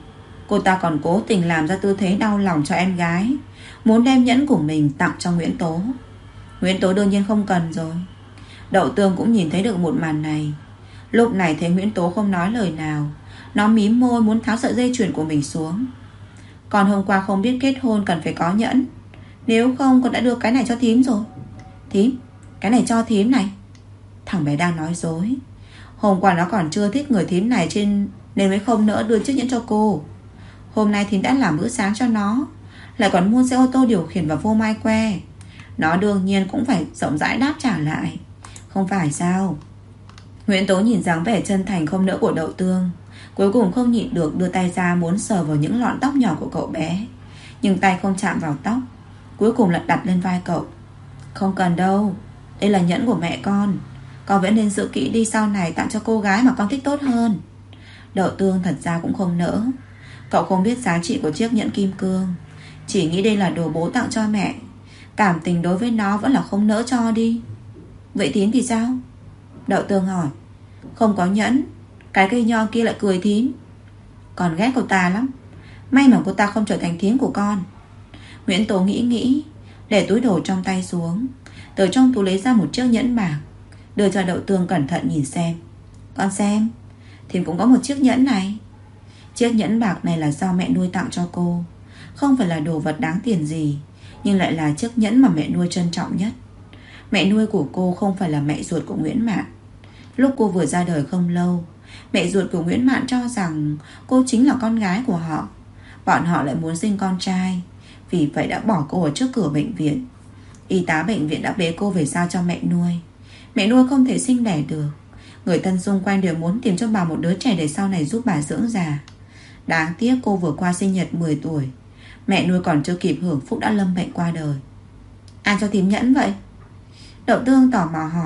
Cô ta còn cố tình làm ra tư thế đau lòng cho em gái, muốn đem nhẫn của mình tặng cho Nguyễn Tố. Nguyễn Tố đương nhiên không cần rồi. Đậu Tương cũng nhìn thấy được một màn này. Lúc này thấy Nguyễn Tố không nói lời nào, nó mím môi muốn tháo sợi dây chuyền của mình xuống. Còn hôm qua không biết kết hôn cần phải có nhẫn, nếu không con đã đưa cái này cho thím rồi. Thím, cái này cho thím này. Thằng bé đang nói dối. Hôm qua nó còn chưa thích người thím này nên mới không nỡ đưa chiếc nhẫn cho cô. Hôm nay thím đã làm bữa sáng cho nó, lại còn mua xe ô tô điều khiển và vô mai que. Nó đương nhiên cũng phải rộng rãi đáp trả lại, không phải sao? Nguyễn Tố nhìn dáng vẻ chân thành không nỡ của Đậu Tương, cuối cùng không nhịn được đưa tay ra muốn sờ vào những lọn tóc nhỏ của cậu bé. Nhưng tay không chạm vào tóc, cuối cùng lại đặt lên vai cậu. Không cần đâu, đây là nhẫn của mẹ con vẫn nên giữ kỹ đi, sau này tặng cho cô gái mà con thích tốt hơn. Đậu Tương thật ra cũng không nỡ. Cậu không biết giá trị của chiếc nhẫn kim cương, chỉ nghĩ đây là đồ bố tặng cho mẹ. Cảm tình đối với nó vẫn là không nỡ cho đi. Vậy thím thì sao? Đậu Tương hỏi. Không có nhẫn, cái cây nho kia lại cười thím. Con ghét cô ta lắm. May mà cô ta không trở thành thím của con. Nguyễn Tố nghĩ, để túi đồ trong tay xuống, từ trong túi lấy ra một chiếc nhẫn bạc, đưa cho Đậu Tương cẩn thận nhìn xem. Con xem, thím cũng có một chiếc nhẫn này. Chiếc nhẫn bạc này là do mẹ nuôi tặng cho cô, không phải là đồ vật đáng tiền gì, nhưng lại là chiếc nhẫn mà mẹ nuôi trân trọng nhất. Mẹ nuôi của cô không phải là mẹ ruột của Nguyễn Mạn. Lúc cô vừa ra đời không lâu, mẹ ruột của Nguyễn Mạn cho rằng cô chính là con gái của họ. Bọn họ lại muốn sinh con trai, vì vậy đã bỏ cô ở trước cửa bệnh viện. Y tá bệnh viện đã bế cô về giao cho mẹ nuôi. Mẹ nuôi không thể sinh đẻ được. Người thân xung quanh đều muốn tìm cho bà một đứa trẻ để sau này giúp bà dưỡng già. Đáng tiếc cô vừa qua sinh nhật 10 tuổi, mẹ nuôi còn chưa kịp hưởng phúc đã lâm bệnh qua đời. Ai cho thím nhẫn vậy? Đậu Tương tò mò hỏi.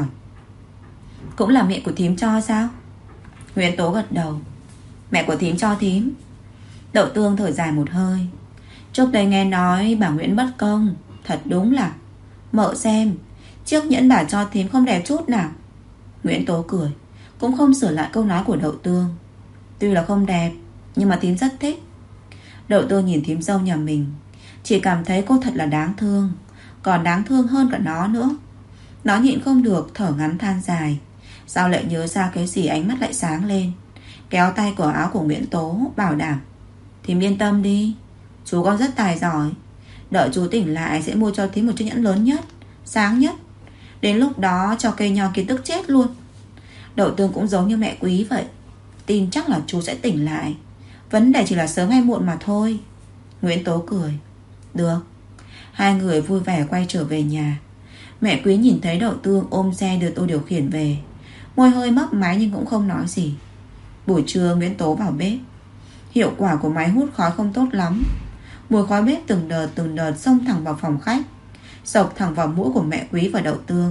Cũng là mẹ của thím cho sao? Nguyễn Tố gật đầu. Mẹ của thím cho thím. Đậu Tương thở dài một hơi. Trước đây nghe nói bà Nguyễn bất công, thật đúng là. Mợ xem, chiếc nhẫn bà cho thím không đẹp chút nào. Nguyễn Tố cười, cũng không sửa lại câu nói của Đậu Tương. Tuy là không đẹp, nhưng mà thím rất thích. Đậu Tương nhìn thím dâu nhà mình, chỉ cảm thấy cô thật là đáng thương, còn đáng thương hơn cả nó nữa. Nó nhịn không được thở ngắn than dài. Sao lại nhớ ra cái gì, ánh mắt lại sáng lên, kéo tay của áo của Nguyễn Tố, bảo đảm. Thím yên tâm đi, chú con rất tài giỏi. Đợi chú tỉnh lại sẽ mua cho thím một chiếc nhẫn lớn nhất, sáng nhất. Đến lúc đó cho cây nho kia tức chết luôn. Đậu Tương cũng giống như mẹ Quý vậy, tin chắc là chú sẽ tỉnh lại. Vấn đề chỉ là sớm hay muộn mà thôi. Nguyễn Tố cười. Được. Hai người vui vẻ quay trở về nhà. Mẹ Quý nhìn thấy Đậu Tương ôm xe đưa Tô điều khiển về, môi hơi mấp máy nhưng cũng không nói gì. Buổi trưa Nguyễn Tố vào bếp. Hiệu quả của máy hút khói không tốt lắm. Mùi khói bếp từng đợt xông thẳng vào phòng khách, xộc thẳng vào mũi của mẹ Quý và Đậu Tương.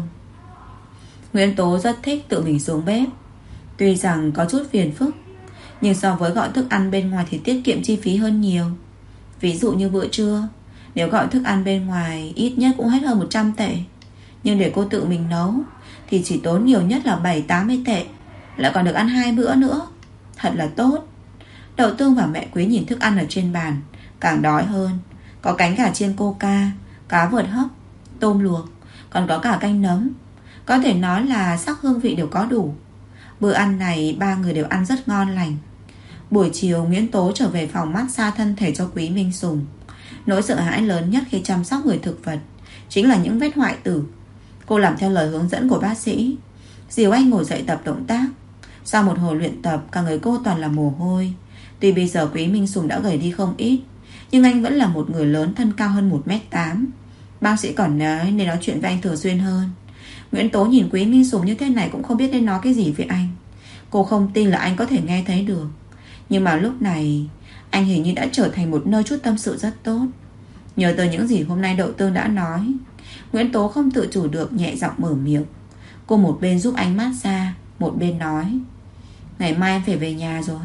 Nguyễn Tố rất thích tự mình xuống bếp. Tuy rằng có chút phiền phức, nhưng so với gọi thức ăn bên ngoài thì tiết kiệm chi phí hơn nhiều. Ví dụ như bữa trưa, nếu gọi thức ăn bên ngoài ít nhất cũng hết hơn 100 tệ. Nhưng để cô tự mình nấu thì chỉ tốn nhiều nhất là 70-80 tệ, lại còn được ăn 2 bữa nữa. Thật là tốt. Đậu Tương và mẹ Quý nhìn thức ăn ở trên bàn, càng đói hơn. Có cánh gà chiên coca, cá vượt hấp, tôm luộc, còn có cả canh nấm. Có thể nói là sắc hương vị đều có đủ. Bữa ăn này ba người đều ăn rất ngon lành. Buổi chiều Nguyễn Tố trở về phòng massage thân thể cho Quý Minh Sùng. Nỗi sợ hãi lớn nhất khi chăm sóc người thực vật chính là những vết hoại tử. Cô làm theo lời hướng dẫn của bác sĩ, dìu anh ngồi dậy tập động tác. Sau một hồi luyện tập, cả người cô toàn là mồ hôi. Tuy bây giờ Quý Minh Sùng đã gầy đi không ít, nhưng anh vẫn là một người lớn, thân cao hơn 1m8. Bác sĩ còn nói nên nói chuyện với anh thường xuyên hơn. Nguyễn Tố nhìn Quý Minh Sùng như thế này cũng không biết nên nói cái gì với anh. Cô không tin là anh có thể nghe thấy được. Nhưng mà lúc này anh hình như đã trở thành một nơi chút tâm sự rất tốt. Nhớ tới những gì hôm nay Đậu Tương đã nói, Nguyễn Tố không tự chủ được nhẹ giọng mở miệng. Cô một bên giúp anh massage, một bên nói. Ngày mai em phải về nhà rồi.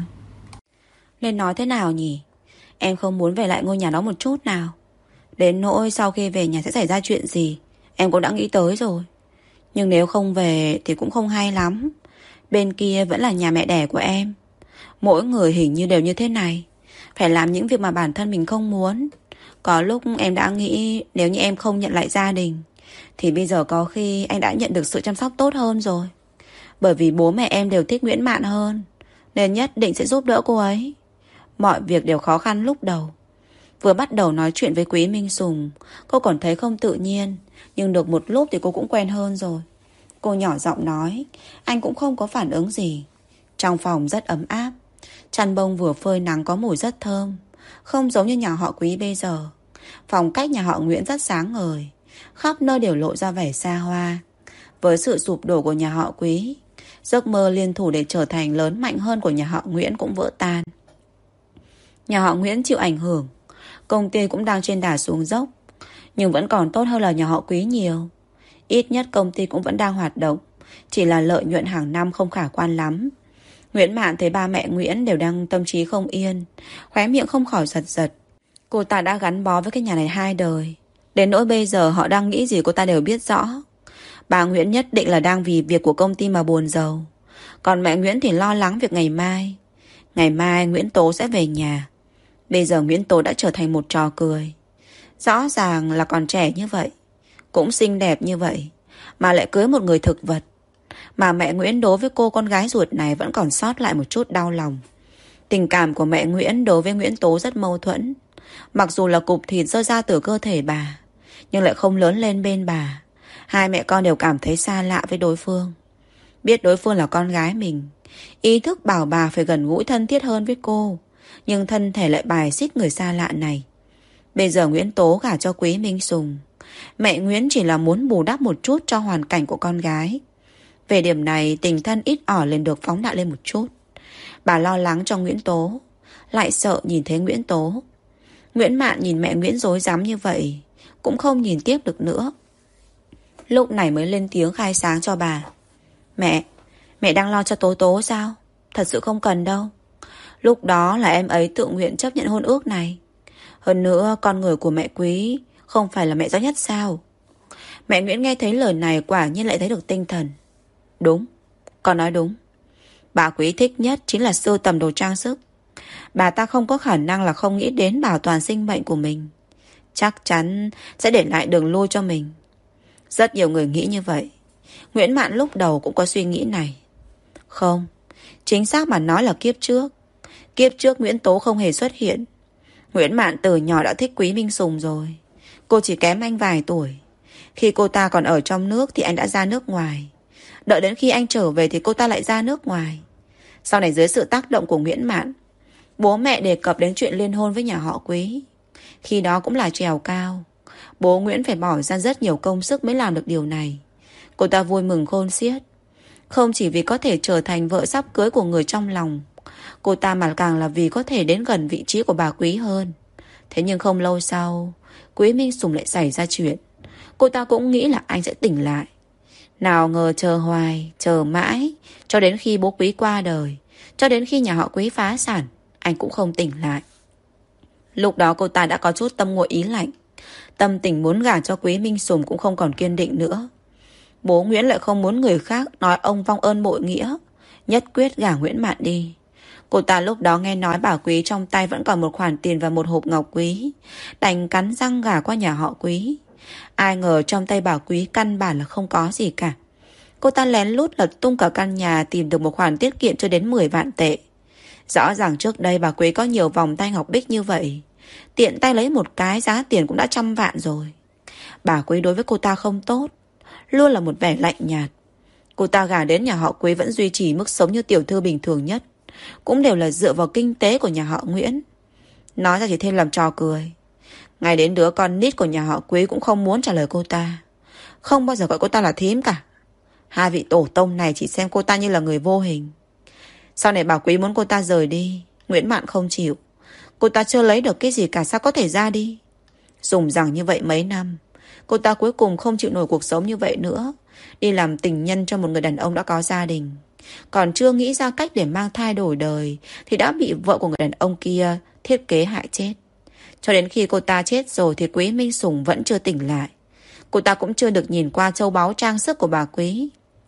Nên nói thế nào nhỉ? Em không muốn về lại ngôi nhà đó một chút nào. Đến nỗi sau khi về nhà sẽ xảy ra chuyện gì em cũng đã nghĩ tới rồi. Nhưng nếu không về thì cũng không hay lắm. Bên kia vẫn là nhà mẹ đẻ của em. Mỗi người hình như đều như thế này, phải làm những việc mà bản thân mình không muốn. Có lúc em đã nghĩ nếu như em không nhận lại gia đình thì bây giờ có khi anh đã nhận được sự chăm sóc tốt hơn rồi. Bởi vì bố mẹ em đều thích Nguyễn Mạn hơn, nên nhất định sẽ giúp đỡ cô ấy. Mọi việc đều khó khăn lúc đầu. Vừa bắt đầu nói chuyện với Quý Minh Sùng, cô còn thấy không tự nhiên, nhưng được một lúc thì cô cũng quen hơn rồi. Cô nhỏ giọng nói, anh cũng không có phản ứng gì. Trong phòng rất ấm áp, chăn bông vừa phơi nắng có mùi rất thơm, không giống như nhà họ Quý bây giờ. Phong cách nhà họ Nguyễn rất sáng ngời, khắp nơi đều lộ ra vẻ xa hoa. Với sự sụp đổ của nhà họ Quý, giấc mơ liên thủ để trở thành lớn mạnh hơn của nhà họ Nguyễn cũng vỡ tan. Nhà họ Nguyễn chịu ảnh hưởng, công ty cũng đang trên đà xuống dốc, nhưng vẫn còn tốt hơn là nhà họ Quý nhiều. Ít nhất công ty cũng vẫn đang hoạt động, chỉ là lợi nhuận hàng năm không khả quan lắm. Nguyễn Mạn thấy ba mẹ Nguyễn đều đang tâm trí không yên, khóe miệng không khỏi giật giật. Cô ta đã gắn bó với cái nhà này 2 đời, đến nỗi bây giờ họ đang nghĩ gì cô ta đều biết rõ. Bà Nguyễn nhất định là đang vì việc của công ty mà buồn rầu, còn mẹ Nguyễn thì lo lắng việc ngày mai. Ngày mai Nguyễn Tố sẽ về nhà. Bây giờ Nguyễn Tố đã trở thành một trò cười. Rõ ràng là còn trẻ như vậy, cũng xinh đẹp như vậy, mà lại cưới một người thực vật. Mà mẹ Nguyễn đối với cô con gái ruột này vẫn còn sót lại một chút đau lòng. Tình cảm của mẹ Nguyễn đối với Nguyễn Tố rất mâu thuẫn. Mặc dù là cục thịt rơi ra từ cơ thể bà, nhưng lại không lớn lên bên bà. Hai mẹ con đều cảm thấy xa lạ với đối phương. Biết đối phương là con gái mình, ý thức bảo bà phải gần gũi thân thiết hơn với cô, nhưng thân thể lại bài xích người xa lạ này. Bây giờ Nguyễn Tố gả cho Quý Minh Sùng, mẹ Nguyễn chỉ là muốn bù đắp một chút cho hoàn cảnh của con gái. Về điểm này tình thân ít ỏi lên được phóng đại lên một chút. Bà lo lắng cho Nguyễn Tố, lại sợ nhìn thấy Nguyễn Tố. Nguyễn Mạn nhìn mẹ Nguyễn rối rắm như vậy, cũng không nhìn tiếp được nữa. Lúc này mới lên tiếng khai sáng cho bà. Mẹ đang lo cho Tố Tố sao? Thật sự không cần đâu. Lúc đó là em ấy tự nguyện chấp nhận hôn ước này. Hơn nữa con người của mẹ Quý không phải là mẹ rõ nhất sao? Mẹ Nguyễn nghe thấy lời này quả nhiên lại thấy được tinh thần. Đúng, con nói đúng. Bà Quý thích nhất chính là sưu tầm đồ trang sức. Bà ta không có khả năng là không nghĩ đến bảo toàn sinh mệnh của mình. Chắc chắn sẽ để lại đường lui cho mình. Rất nhiều người nghĩ như vậy. Nguyễn Mạn lúc đầu cũng có suy nghĩ này. Không, chính xác mà nói là kiếp trước. Kiếp trước Nguyễn Tố không hề xuất hiện. Nguyễn Mạn từ nhỏ đã thích Quý Minh Sùng rồi. Cô chỉ kém anh vài tuổi. Khi cô ta còn ở trong nước thì anh đã ra nước ngoài. Đợi đến khi anh trở về thì cô ta lại ra nước ngoài. Sau này dưới sự tác động của Nguyễn Mạn, bố mẹ đề cập đến chuyện liên hôn với nhà họ Quý. Khi đó cũng là trèo cao. Bố Nguyễn phải bỏ ra rất nhiều công sức mới làm được điều này. Cô ta vui mừng khôn xiết. Không chỉ vì có thể trở thành vợ sắp cưới của người trong lòng cô ta, mà càng là vì có thể đến gần vị trí của bà Quý hơn. Thế nhưng không lâu sau, Quý Minh Sùng lại xảy ra chuyện. Cô ta cũng nghĩ là anh sẽ tỉnh lại. Nào ngờ chờ hoài, chờ mãi, cho đến khi bố Quý qua đời, cho đến khi nhà họ Quý phá sản, anh cũng không tỉnh lại. Lúc đó cô ta đã có chút tâm nguội ý lạnh. Tâm tình muốn gả cho Quý Minh Sùng cũng không còn kiên định nữa. Bố Nguyễn lại không muốn người khác nói ông vong ơn bội nghĩa, nhất quyết gả Nguyễn Mạn đi. Cô ta lúc đó nghe nói bà Quý trong tay vẫn còn một khoản tiền và một hộp ngọc quý, đành cắn răng gả qua nhà họ Quý. Ai ngờ trong tay bà Quý căn bản là không có gì cả. Cô ta lén lút lật tung cả căn nhà, tìm được một khoản tiết kiệm cho đến 10 vạn tệ. Rõ ràng trước đây bà Quý có nhiều vòng tay ngọc bích như vậy, tiện tay lấy một cái giá tiền cũng đã 100 vạn rồi. Bà Quý đối với cô ta không tốt, luôn là một vẻ lạnh nhạt. Cô ta gả đến nhà họ Quý vẫn duy trì mức sống như tiểu thư bình thường nhất, cũng đều là dựa vào kinh tế của nhà họ Nguyễn. Nói ra chỉ thêm làm trò cười. Ngay đến đứa con nít của nhà họ Quý cũng không muốn trả lời cô ta, không bao giờ gọi cô ta là thím cả. Hai vị tổ tông này chỉ xem cô ta như là người vô hình. Sau này bà Quý muốn cô ta rời đi, Nguyễn Mạn không chịu. Cô ta chưa lấy được cái gì cả, sao có thể ra đi. Dùng rằng như vậy mấy năm, cô ta cuối cùng không chịu nổi cuộc sống như vậy nữa, đi làm tình nhân cho một người đàn ông đã có gia đình. Còn chưa nghĩ ra cách để mang thai đổi đời thì đã bị vợ của người đàn ông kia thiết kế hại chết. Cho đến khi cô ta chết rồi thì Quý Minh Sùng vẫn chưa tỉnh lại. Cô ta cũng chưa được nhìn qua châu báu trang sức của bà Quý.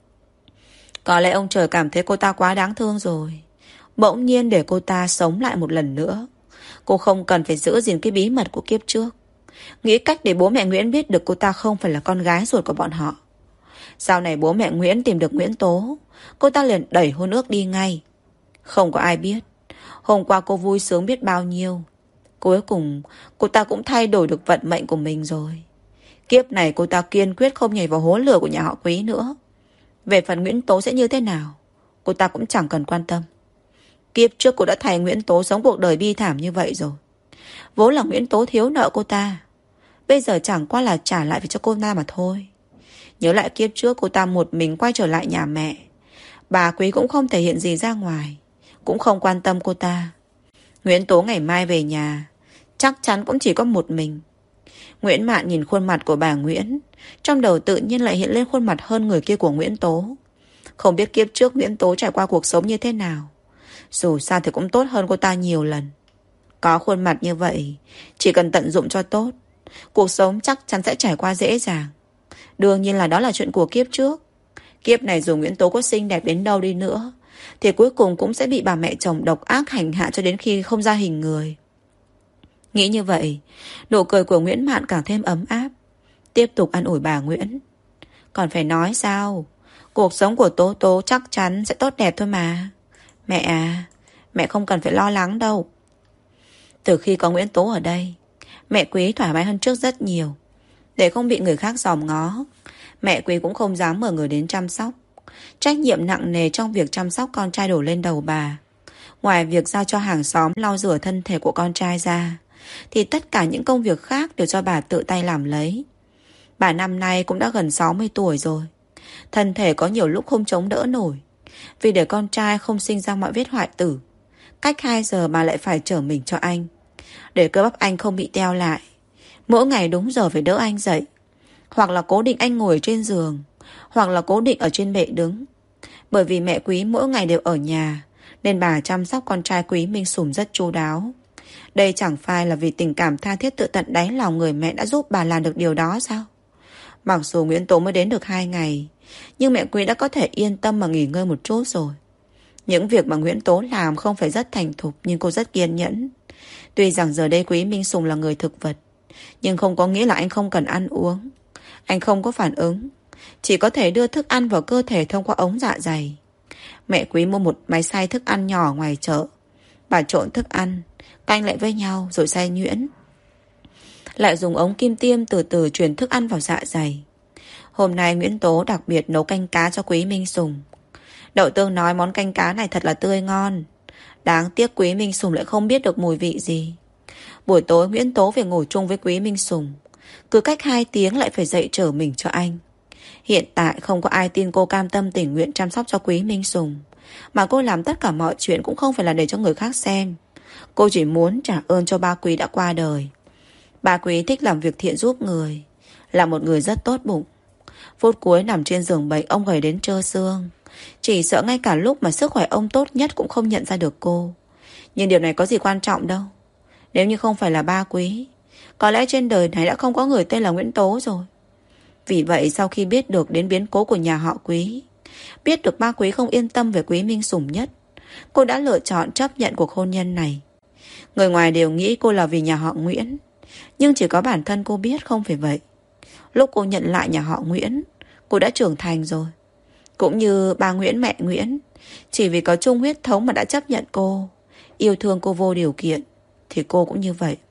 Có lẽ ông trời cảm thấy cô ta quá đáng thương rồi, bỗng nhiên để cô ta sống lại một lần nữa. Cô không cần phải giữ gìn cái bí mật của kiếp trước. Nghĩ cách để bố mẹ Nguyễn biết được cô ta không phải là con gái ruột của bọn họ. Sau này bố mẹ Nguyễn tìm được Nguyễn Tố, cô ta liền đẩy hôn ước đi ngay. Không có ai biết hôm qua cô vui sướng biết bao nhiêu. Cuối cùng cô ta cũng thay đổi được vận mệnh của mình rồi. Kiếp này cô ta kiên quyết không nhảy vào hố lửa của nhà họ Quý nữa. Về phần Nguyễn Tố sẽ như thế nào, cô ta cũng chẳng cần quan tâm. Kiếp trước cô đã thay Nguyễn Tố sống cuộc đời bi thảm như vậy rồi. Vốn là Nguyễn Tố thiếu nợ cô ta, bây giờ chẳng qua là trả lại về cho cô ta mà thôi. Nhớ lại kiếp trước cô ta một mình quay trở lại nhà mẹ. Bà Quý cũng không thể hiện gì ra ngoài, cũng không quan tâm cô ta. Nguyễn Tố ngày mai về nhà chắc chắn cũng chỉ có một mình. Nguyễn Mạn nhìn khuôn mặt của bà Nguyễn, trong đầu tự nhiên lại hiện lên khuôn mặt hơn người kia của Nguyễn Tố. Không biết kiếp trước Nguyễn Tố trải qua cuộc sống như thế nào. Dù sao thì cũng tốt hơn cô ta nhiều lần. Có khuôn mặt như vậy, chỉ cần tận dụng cho tốt, cuộc sống chắc chắn sẽ trải qua dễ dàng. Đương nhiên là đó là chuyện của kiếp trước. Kiếp này dù Nguyễn Tố có xinh đẹp đến đâu đi nữa, thì cuối cùng cũng sẽ bị bà mẹ chồng độc ác hành hạ cho đến khi không ra hình người. Nghĩ như vậy, nụ cười của Nguyễn Mạn càng thêm ấm áp. Tiếp tục an ủi bà Nguyễn. Còn phải nói sao? Cuộc sống của Tố Tố chắc chắn sẽ tốt đẹp thôi mà. Mẹ à, mẹ không cần phải lo lắng đâu. Từ khi có Nguyễn Tố ở đây, mẹ Quý thoải mái hơn trước rất nhiều. Để không bị người khác dòm ngó, mẹ Quý cũng không dám mời người đến chăm sóc. Trách nhiệm nặng nề trong việc chăm sóc con trai đổ lên đầu bà. Ngoài việc giao cho hàng xóm lau rửa thân thể của con trai ra, thì tất cả những công việc khác đều do bà tự tay làm lấy. Bà năm nay cũng đã gần 60 tuổi rồi. Thân thể có nhiều lúc không chống đỡ nổi. Vì để con trai không sinh ra mọi vết hoại tử, cách 2 giờ bà lại phải chở mình cho anh. Để cơ bắp anh không bị teo lại, mỗi ngày đúng giờ phải đỡ anh dậy. Hoặc là cố định anh ngồi trên giường, hoặc là cố định ở trên bệ đứng. Bởi vì mẹ Quý mỗi ngày đều ở nhà, nên bà chăm sóc con trai Quý Minh Sùng rất chu đáo. Đây chẳng phải là vì tình cảm tha thiết tự tận đáy lòng người mẹ đã giúp bà làm được điều đó sao? Mặc dù Nguyễn Tố mới đến được 2 ngày, nhưng mẹ Quý đã có thể yên tâm mà nghỉ ngơi một chút rồi. Những việc mà Nguyễn Tố làm không phải rất thành thục, nhưng cô rất kiên nhẫn. Tuy rằng giờ đây Quý Minh Sùng là người thực vật, nhưng không có nghĩa là anh không cần ăn uống. Anh không có phản ứng, chỉ có thể đưa thức ăn vào cơ thể thông qua ống dạ dày. Mẹ Quý mua một máy xay thức ăn nhỏ ngoài chợ. Bà trộn thức ăn, canh lại với nhau rồi xay nhuyễn. Lại dùng ống kim tiêm từ từ truyền thức ăn vào dạ dày. Hôm nay Nguyễn Tố đặc biệt nấu canh cá cho Quý Minh Sùng. Đậu Tương nói món canh cá này thật là tươi ngon. Đáng tiếc Quý Minh Sùng lại không biết được mùi vị gì. Buổi tối Nguyễn Tố về ngủ chung với Quý Minh Sùng. Cứ cách 2 tiếng lại phải dậy chở mình cho anh. Hiện tại không có ai tin cô cam tâm tình nguyện chăm sóc cho Quý Minh Sùng. Mà cô làm tất cả mọi chuyện cũng không phải là để cho người khác xem. Cô chỉ muốn trả ơn cho ba Quý đã qua đời. Ba Quý thích làm việc thiện giúp người, là một người rất tốt bụng. Phút cuối nằm trên giường bệnh, ông gầy đến trơ xương. Chỉ sợ ngay cả lúc mà sức khỏe ông tốt nhất cũng không nhận ra được cô. Nhưng điều này có gì quan trọng đâu. Nếu như không phải là ba Quý, có lẽ trên đời này đã không có người tên là Nguyễn Tố rồi. Vì vậy sau khi biết được đến biến cố của nhà họ Quý, biết được ba Quý không yên tâm về Quý Minh Sùng nhất, cô đã lựa chọn chấp nhận cuộc hôn nhân này. Người ngoài đều nghĩ cô là vì nhà họ Nguyễn, nhưng chỉ có bản thân cô biết không phải vậy. Lúc cô nhận lại nhà họ Nguyễn, cô đã trưởng thành rồi. Cũng như ba Nguyễn mẹ Nguyễn, chỉ vì có chung huyết thống mà đã chấp nhận cô, yêu thương cô vô điều kiện, thì cô cũng như vậy.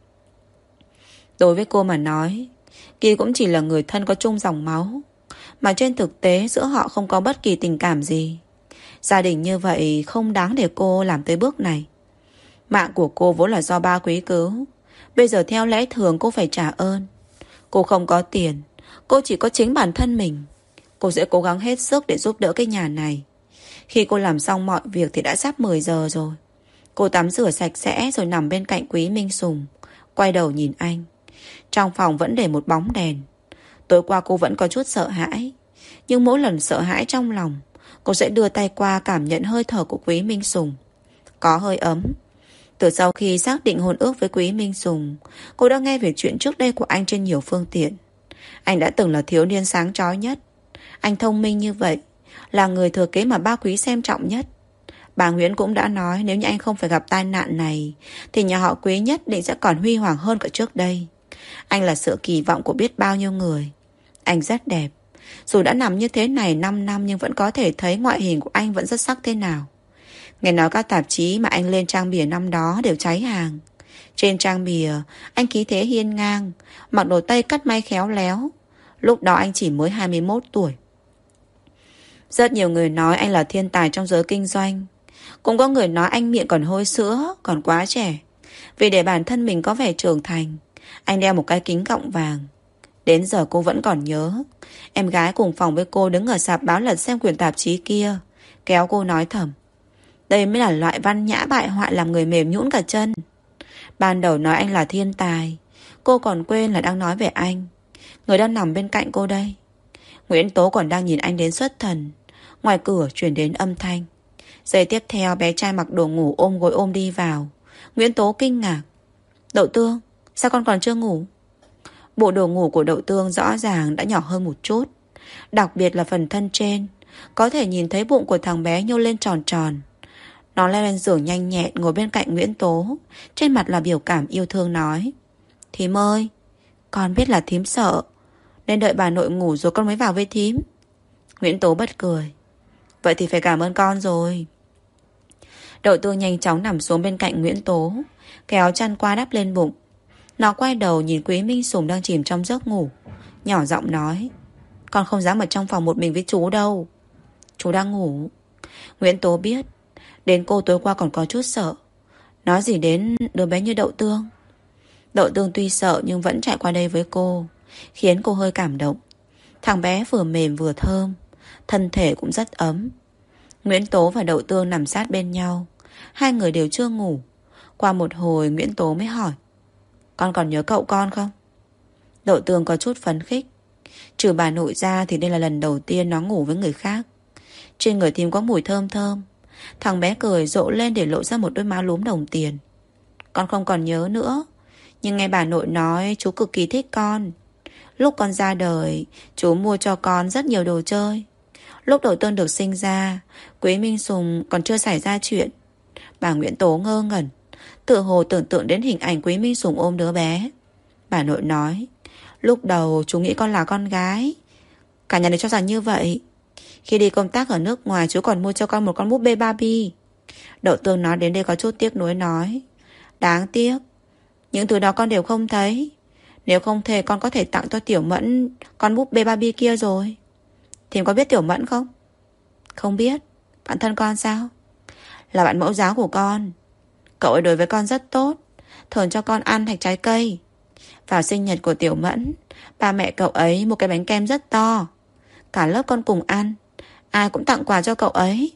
Đối với cô mà nói, Kỳ cũng chỉ là người thân có chung dòng máu, mà trên thực tế giữa họ không có bất kỳ tình cảm gì. Gia đình như vậy không đáng để cô làm tới bước này. Mạng của cô vốn là do ba Quý cứu, bây giờ theo lẽ thường cô phải trả ơn. Cô không có tiền, cô chỉ có chính bản thân mình. Cô sẽ cố gắng hết sức để giúp đỡ cái nhà này. Khi cô làm xong mọi việc thì đã sắp 10 giờ rồi. Cô tắm rửa sạch sẽ rồi nằm bên cạnh Quý Minh Sùng, quay đầu nhìn anh. Trong phòng vẫn để một bóng đèn. Tối qua cô vẫn có chút sợ hãi, nhưng mỗi lần sợ hãi trong lòng, cô sẽ đưa tay qua cảm nhận hơi thở của Quý Minh Sùng. Có hơi ấm. Từ sau khi xác định hôn ước với Quý Minh Sùng, cô đã nghe về chuyện trước đây của anh trên nhiều phương tiện. Anh đã từng là thiếu niên sáng chói nhất. Anh thông minh như vậy, là người thừa kế mà ba Quý xem trọng nhất. Bà Nguyễn cũng đã nói nếu như anh không phải gặp tai nạn này thì nhà họ Quý nhất định sẽ còn huy hoàng hơn cả trước đây. Anh là sự kỳ vọng của biết bao nhiêu người. Anh rất đẹp. Dù đã nằm như thế này 5 năm nhưng vẫn có thể thấy ngoại hình của anh vẫn rất sắc thế nào. Nghe nói các tạp chí mà anh lên trang bìa năm đó đều cháy hàng. Trên trang bìa, anh khí thế hiên ngang, mặc đồ tây cắt may khéo léo. Lúc đó anh chỉ mới 21 tuổi. Rất nhiều người nói anh là thiên tài trong giới kinh doanh. Cũng có người nói anh miệng còn hôi sữa, còn quá trẻ. Vì để bản thân mình có vẻ trưởng thành, anh đeo một cái kính gọng vàng. Đến giờ cô vẫn còn nhớ. Em gái cùng phòng với cô đứng ở sạp báo lật xem quyển tạp chí kia, kéo cô nói thầm: đây mới là loại văn nhã bại hoại làm người mềm nhũn cả chân. Ban đầu nói anh là thiên tài, cô còn quên là đang nói về anh. Người đang nằm bên cạnh cô đây. Nguyễn Tố còn đang nhìn anh đến xuất thần. Ngoài cửa truyền đến âm thanh. Giây tiếp theo bé trai mặc đồ ngủ ôm gối ôm đi vào. Nguyễn Tố kinh ngạc: Đậu Tương, sao con còn chưa ngủ? Bộ đồ ngủ của Đậu Tương rõ ràng đã nhỏ hơn một chút, đặc biệt là phần thân trên. Có thể nhìn thấy bụng của thằng bé nhô lên tròn tròn. Nó leo lên giường nhanh nhẹn ngồi bên cạnh Nguyễn Tố, trên mặt là biểu cảm yêu thương nói: Thím ơi, con biết là thím sợ, nên đợi bà nội ngủ rồi con mới vào với thím. Nguyễn Tố bật cười: vậy thì phải cảm ơn con rồi. Đậu Tương nhanh chóng nằm xuống bên cạnh Nguyễn Tố, kéo chăn qua đắp lên bụng. Nó quay đầu nhìn Quý Minh Sùng đang chìm trong giấc ngủ, nhỏ giọng nói: con không dám ở trong phòng một mình với chú đâu. Chú đang ngủ. Nguyễn Tố biết. Đến cô tối qua còn có chút sợ. Nói gì đến đứa bé như Đậu Tương. Đậu Tương tuy sợ nhưng vẫn chạy qua đây với cô, khiến cô hơi cảm động. Thằng bé vừa mềm vừa thơm, thân thể cũng rất ấm. Nguyễn Tố và Đậu Tương nằm sát bên nhau. Hai người đều chưa ngủ. Qua một hồi Nguyễn Tố mới hỏi: con còn nhớ cậu con không? Đậu Tương có chút phấn khích. Trừ bà nội ra thì đây là lần đầu tiên nó ngủ với người khác. Trên người thím có mùi thơm thơm. Thằng bé cười rộ lên để lộ ra một đôi má lúm đồng tiền. Con không còn nhớ nữa, nhưng nghe bà nội nói chú cực kỳ thích con. Lúc con ra đời, chú mua cho con rất nhiều đồ chơi. Lúc Đậu Tương được sinh ra, Quý Minh Sùng còn chưa xảy ra chuyện. Bà Nguyễn Tố ngơ ngẩn, tự hồ tưởng tượng đến hình ảnh Quý Minh Sùng ôm đứa bé. Bà nội nói: lúc đầu chú nghĩ con là con gái. Cả nhà đều cho rằng như vậy. Khi đi công tác ở nước ngoài, chú còn mua cho con một con búp bê Barbie. Đậu Tương nói đến đây có chút tiếc nuối nói: đáng tiếc, những thứ đó con đều không thấy. Nếu không thể con có thể tặng cho Tiểu Mẫn con búp bê Barbie kia rồi. Thím có biết Tiểu Mẫn không? Không biết. Bạn thân con sao? Là bạn mẫu giáo của con. Cậu ấy đối với con rất tốt, thường cho con ăn thạch trái cây. Vào sinh nhật của Tiểu Mẫn, ba mẹ cậu ấy một cái bánh kem rất to. Cả lớp con cùng ăn, ai cũng tặng quà cho cậu ấy.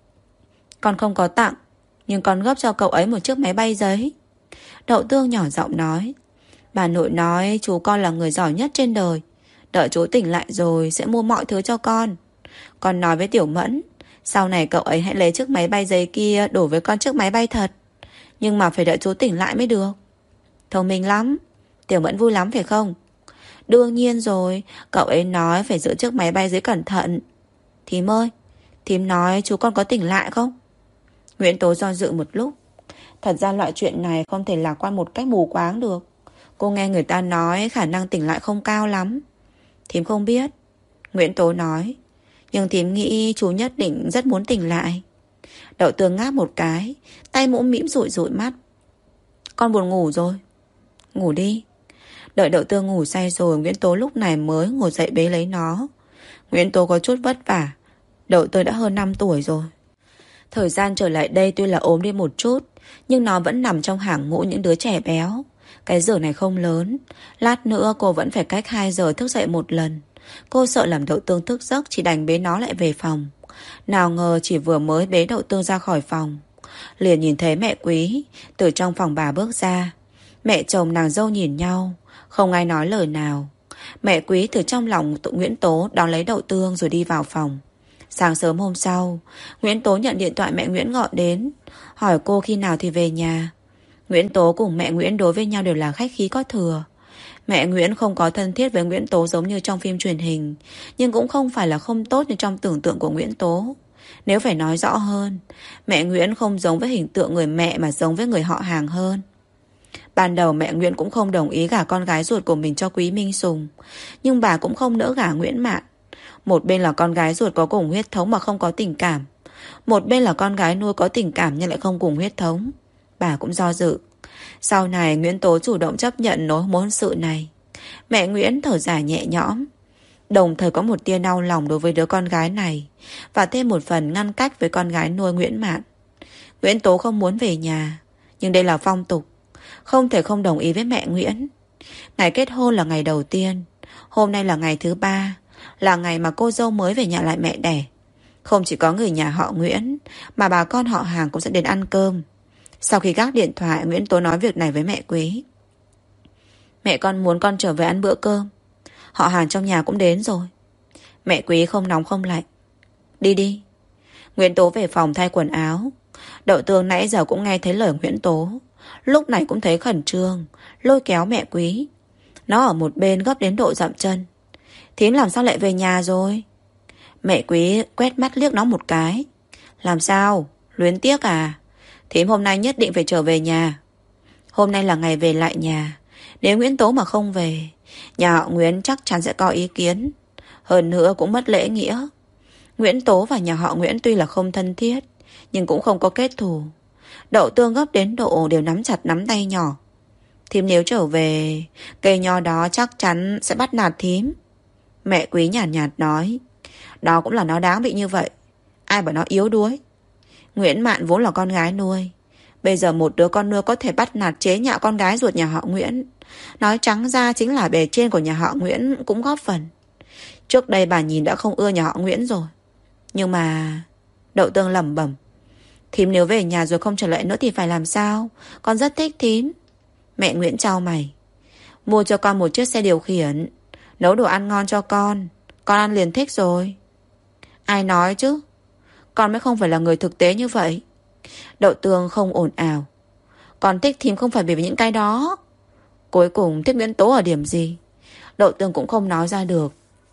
Con không có tặng, nhưng con gấp cho cậu ấy một chiếc máy bay giấy. Đậu Tương nhỏ giọng nói: bà nội nói chú con là người giỏi nhất trên đời. Đợi chú tỉnh lại rồi sẽ mua mọi thứ cho con. Con nói với Tiểu Mẫn, sau này cậu ấy hãy lấy chiếc máy bay giấy kia đổi với con chiếc máy bay thật. Nhưng mà phải đợi chú tỉnh lại mới được. Thông minh lắm. Tiểu Mẫn vui lắm phải không? Đương nhiên rồi. Cậu ấy nói phải giữ chiếc máy bay giấy cẩn thận. Thím ơi, thím nói chú con có tỉnh lại không? Nguyễn Tố do dự một lúc. Thật ra loại chuyện này không thể lạc quan một cách mù quáng được. Cô nghe người ta nói khả năng tỉnh lại không cao lắm. Thím không biết. Nguyễn Tố nói. Nhưng thím nghĩ chú nhất định rất muốn tỉnh lại. Đậu Tương ngáp một cái, tay mũm mĩm dụi dụi mắt. Con buồn ngủ rồi. Ngủ đi. Đợi Đậu Tương ngủ say rồi, Nguyễn Tố lúc này mới ngồi dậy bế lấy nó. Nguyễn Tố có chút vất vả. Đậu Tương đã hơn 5 tuổi rồi. Thời gian trở lại đây tuy là ốm đi một chút, nhưng nó vẫn nằm trong hàng ngũ những đứa trẻ béo. Cái giường này không lớn, lát nữa cô vẫn phải cách 2 giờ thức dậy một lần. Cô sợ làm Đậu Tương thức giấc, chỉ đành bế nó lại về phòng. Nào ngờ chỉ vừa mới bế Đậu Tương ra khỏi phòng, liền nhìn thấy mẹ Quý từ trong phòng bà bước ra. Mẹ chồng nàng dâu nhìn nhau, không ai nói lời nào. Mẹ Quý từ trong lòng Nguyễn Tố đón lấy Đậu Tương rồi đi vào phòng. Sáng sớm hôm sau, Nguyễn Tố nhận điện thoại mẹ Nguyễn gọi đến, hỏi cô khi nào thì về nhà. Nguyễn Tố cùng mẹ Nguyễn đối với nhau đều là khách khí có thừa. Mẹ Nguyễn không có thân thiết với Nguyễn Tố giống như trong phim truyền hình, nhưng cũng không phải là không tốt như trong tưởng tượng của Nguyễn Tố. Nếu phải nói rõ hơn, mẹ Nguyễn không giống với hình tượng người mẹ mà giống với người họ hàng hơn. Ban đầu mẹ Nguyễn cũng không đồng ý gả con gái ruột của mình cho Quý Minh Sùng, nhưng bà cũng không nỡ gả Nguyễn Mạn. Một bên là con gái ruột có cùng huyết thống mà không có tình cảm, một bên là con gái nuôi có tình cảm nhưng lại không cùng huyết thống. Bà cũng do dự. Sau này Nguyễn Tố chủ động chấp nhận nối môn sự này. Mẹ Nguyễn thở dài nhẹ nhõm, đồng thời có một tia đau lòng đối với đứa con gái này, và thêm một phần ngăn cách với con gái nuôi Nguyễn Mạn. Nguyễn Tố không muốn về nhà, nhưng đây là phong tục, không thể không đồng ý với mẹ Nguyễn. Ngày kết hôn là ngày đầu tiên, hôm nay là ngày thứ 3, là ngày mà cô dâu mới về nhà lại mẹ đẻ. Không chỉ có người nhà họ Nguyễn, mà bà con họ hàng cũng sẽ đến ăn cơm. Sau khi gác điện thoại, Nguyễn Tố nói việc này với mẹ Quý. Mẹ con muốn con trở về ăn bữa cơm, họ hàng trong nhà cũng đến rồi. Mẹ Quý không nóng không lạnh. Đi đi. Nguyễn Tố về phòng thay quần áo. Đậu Tương nãy giờ cũng nghe thấy lời Nguyễn Tố, lúc này cũng thấy khẩn trương, lôi kéo mẹ Quý. Nó ở một bên gấp đến độ dậm chân. Thím làm sao lại về nhà rồi? Mẹ Quý quét mắt liếc nó một cái. Làm sao? Luyến tiếc à? Thím hôm nay nhất định phải trở về nhà. Hôm nay là ngày về lại nhà. Nếu Nguyễn Tố mà không về, nhà họ Nguyễn chắc chắn sẽ có ý kiến. Hơn nữa cũng mất lễ nghĩa. Nguyễn Tố và nhà họ Nguyễn tuy là không thân thiết, nhưng cũng không có kết thù. Đậu Tương gấp đến độ đều nắm chặt nắm tay nhỏ. Thím nếu trở về, cây nho đó chắc chắn sẽ bắt nạt thím. Mẹ Quý nhàn nhạt nói. Đó cũng là nó đáng bị như vậy. Ai bảo nó yếu đuối. Nguyễn Mạn vốn là con gái nuôi, bây giờ một đứa con nuôi có thể bắt nạt chế nhạo con gái ruột nhà họ Nguyễn. Nói trắng ra chính là bề trên của nhà họ Nguyễn cũng góp phần. Trước đây bà nhìn đã không ưa nhà họ Nguyễn rồi. Nhưng mà... Đậu Tương lẩm bẩm. Thím nếu về nhà rồi không trở lại nữa thì phải làm sao? Con rất thích thím. Mẹ Nguyễn chau mày. Mua cho con một chiếc xe điều khiển, nấu đồ ăn ngon cho con ăn liền thích rồi. Ai nói chứ? Con mới không phải là người thực tế như vậy. Đậu Tương không ồn ào. Con thích thím không phải vì những cái đó. Cuối cùng thích Nguyễn Tố ở điểm gì? Đậu Tương cũng không nói ra được.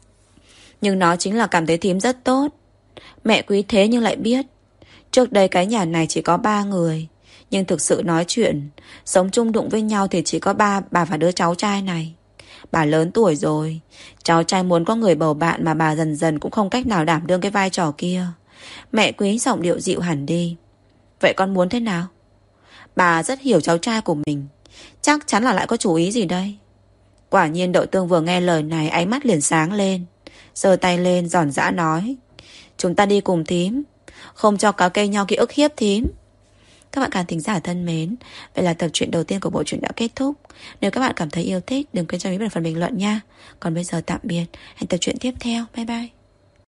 Nhưng nó chính là cảm thấy thím rất tốt. Mẹ Quý thế nhưng lại biết. Trước đây cái nhà này chỉ có 3 người, nhưng thực sự nói chuyện, sống chung đụng với nhau thì chỉ có bà và đứa cháu trai này. Bà lớn tuổi rồi, cháu trai muốn có người bầu bạn mà bà dần dần cũng không cách nào đảm đương cái vai trò kia. Mẹ Quý giọng điệu dịu hẳn đi. Vậy con muốn thế nào? Bà rất hiểu cháu trai của mình, chắc chắn là lại có chủ ý gì đây. Quả nhiên Đậu Tương vừa nghe lời này, ánh mắt liền sáng lên, giơ tay lên giòn giã nói. Chúng ta đi cùng thím, không cho cá cây nho kia ức hiếp thím. Các bạn khán thính giả thân mến, vậy là tập truyện đầu tiên của bộ truyện đã kết thúc. Nếu các bạn cảm thấy yêu thích, đừng quên cho mình một phần bình luận nha. Còn bây giờ tạm biệt, hẹn tập truyện tiếp theo. Bye bye.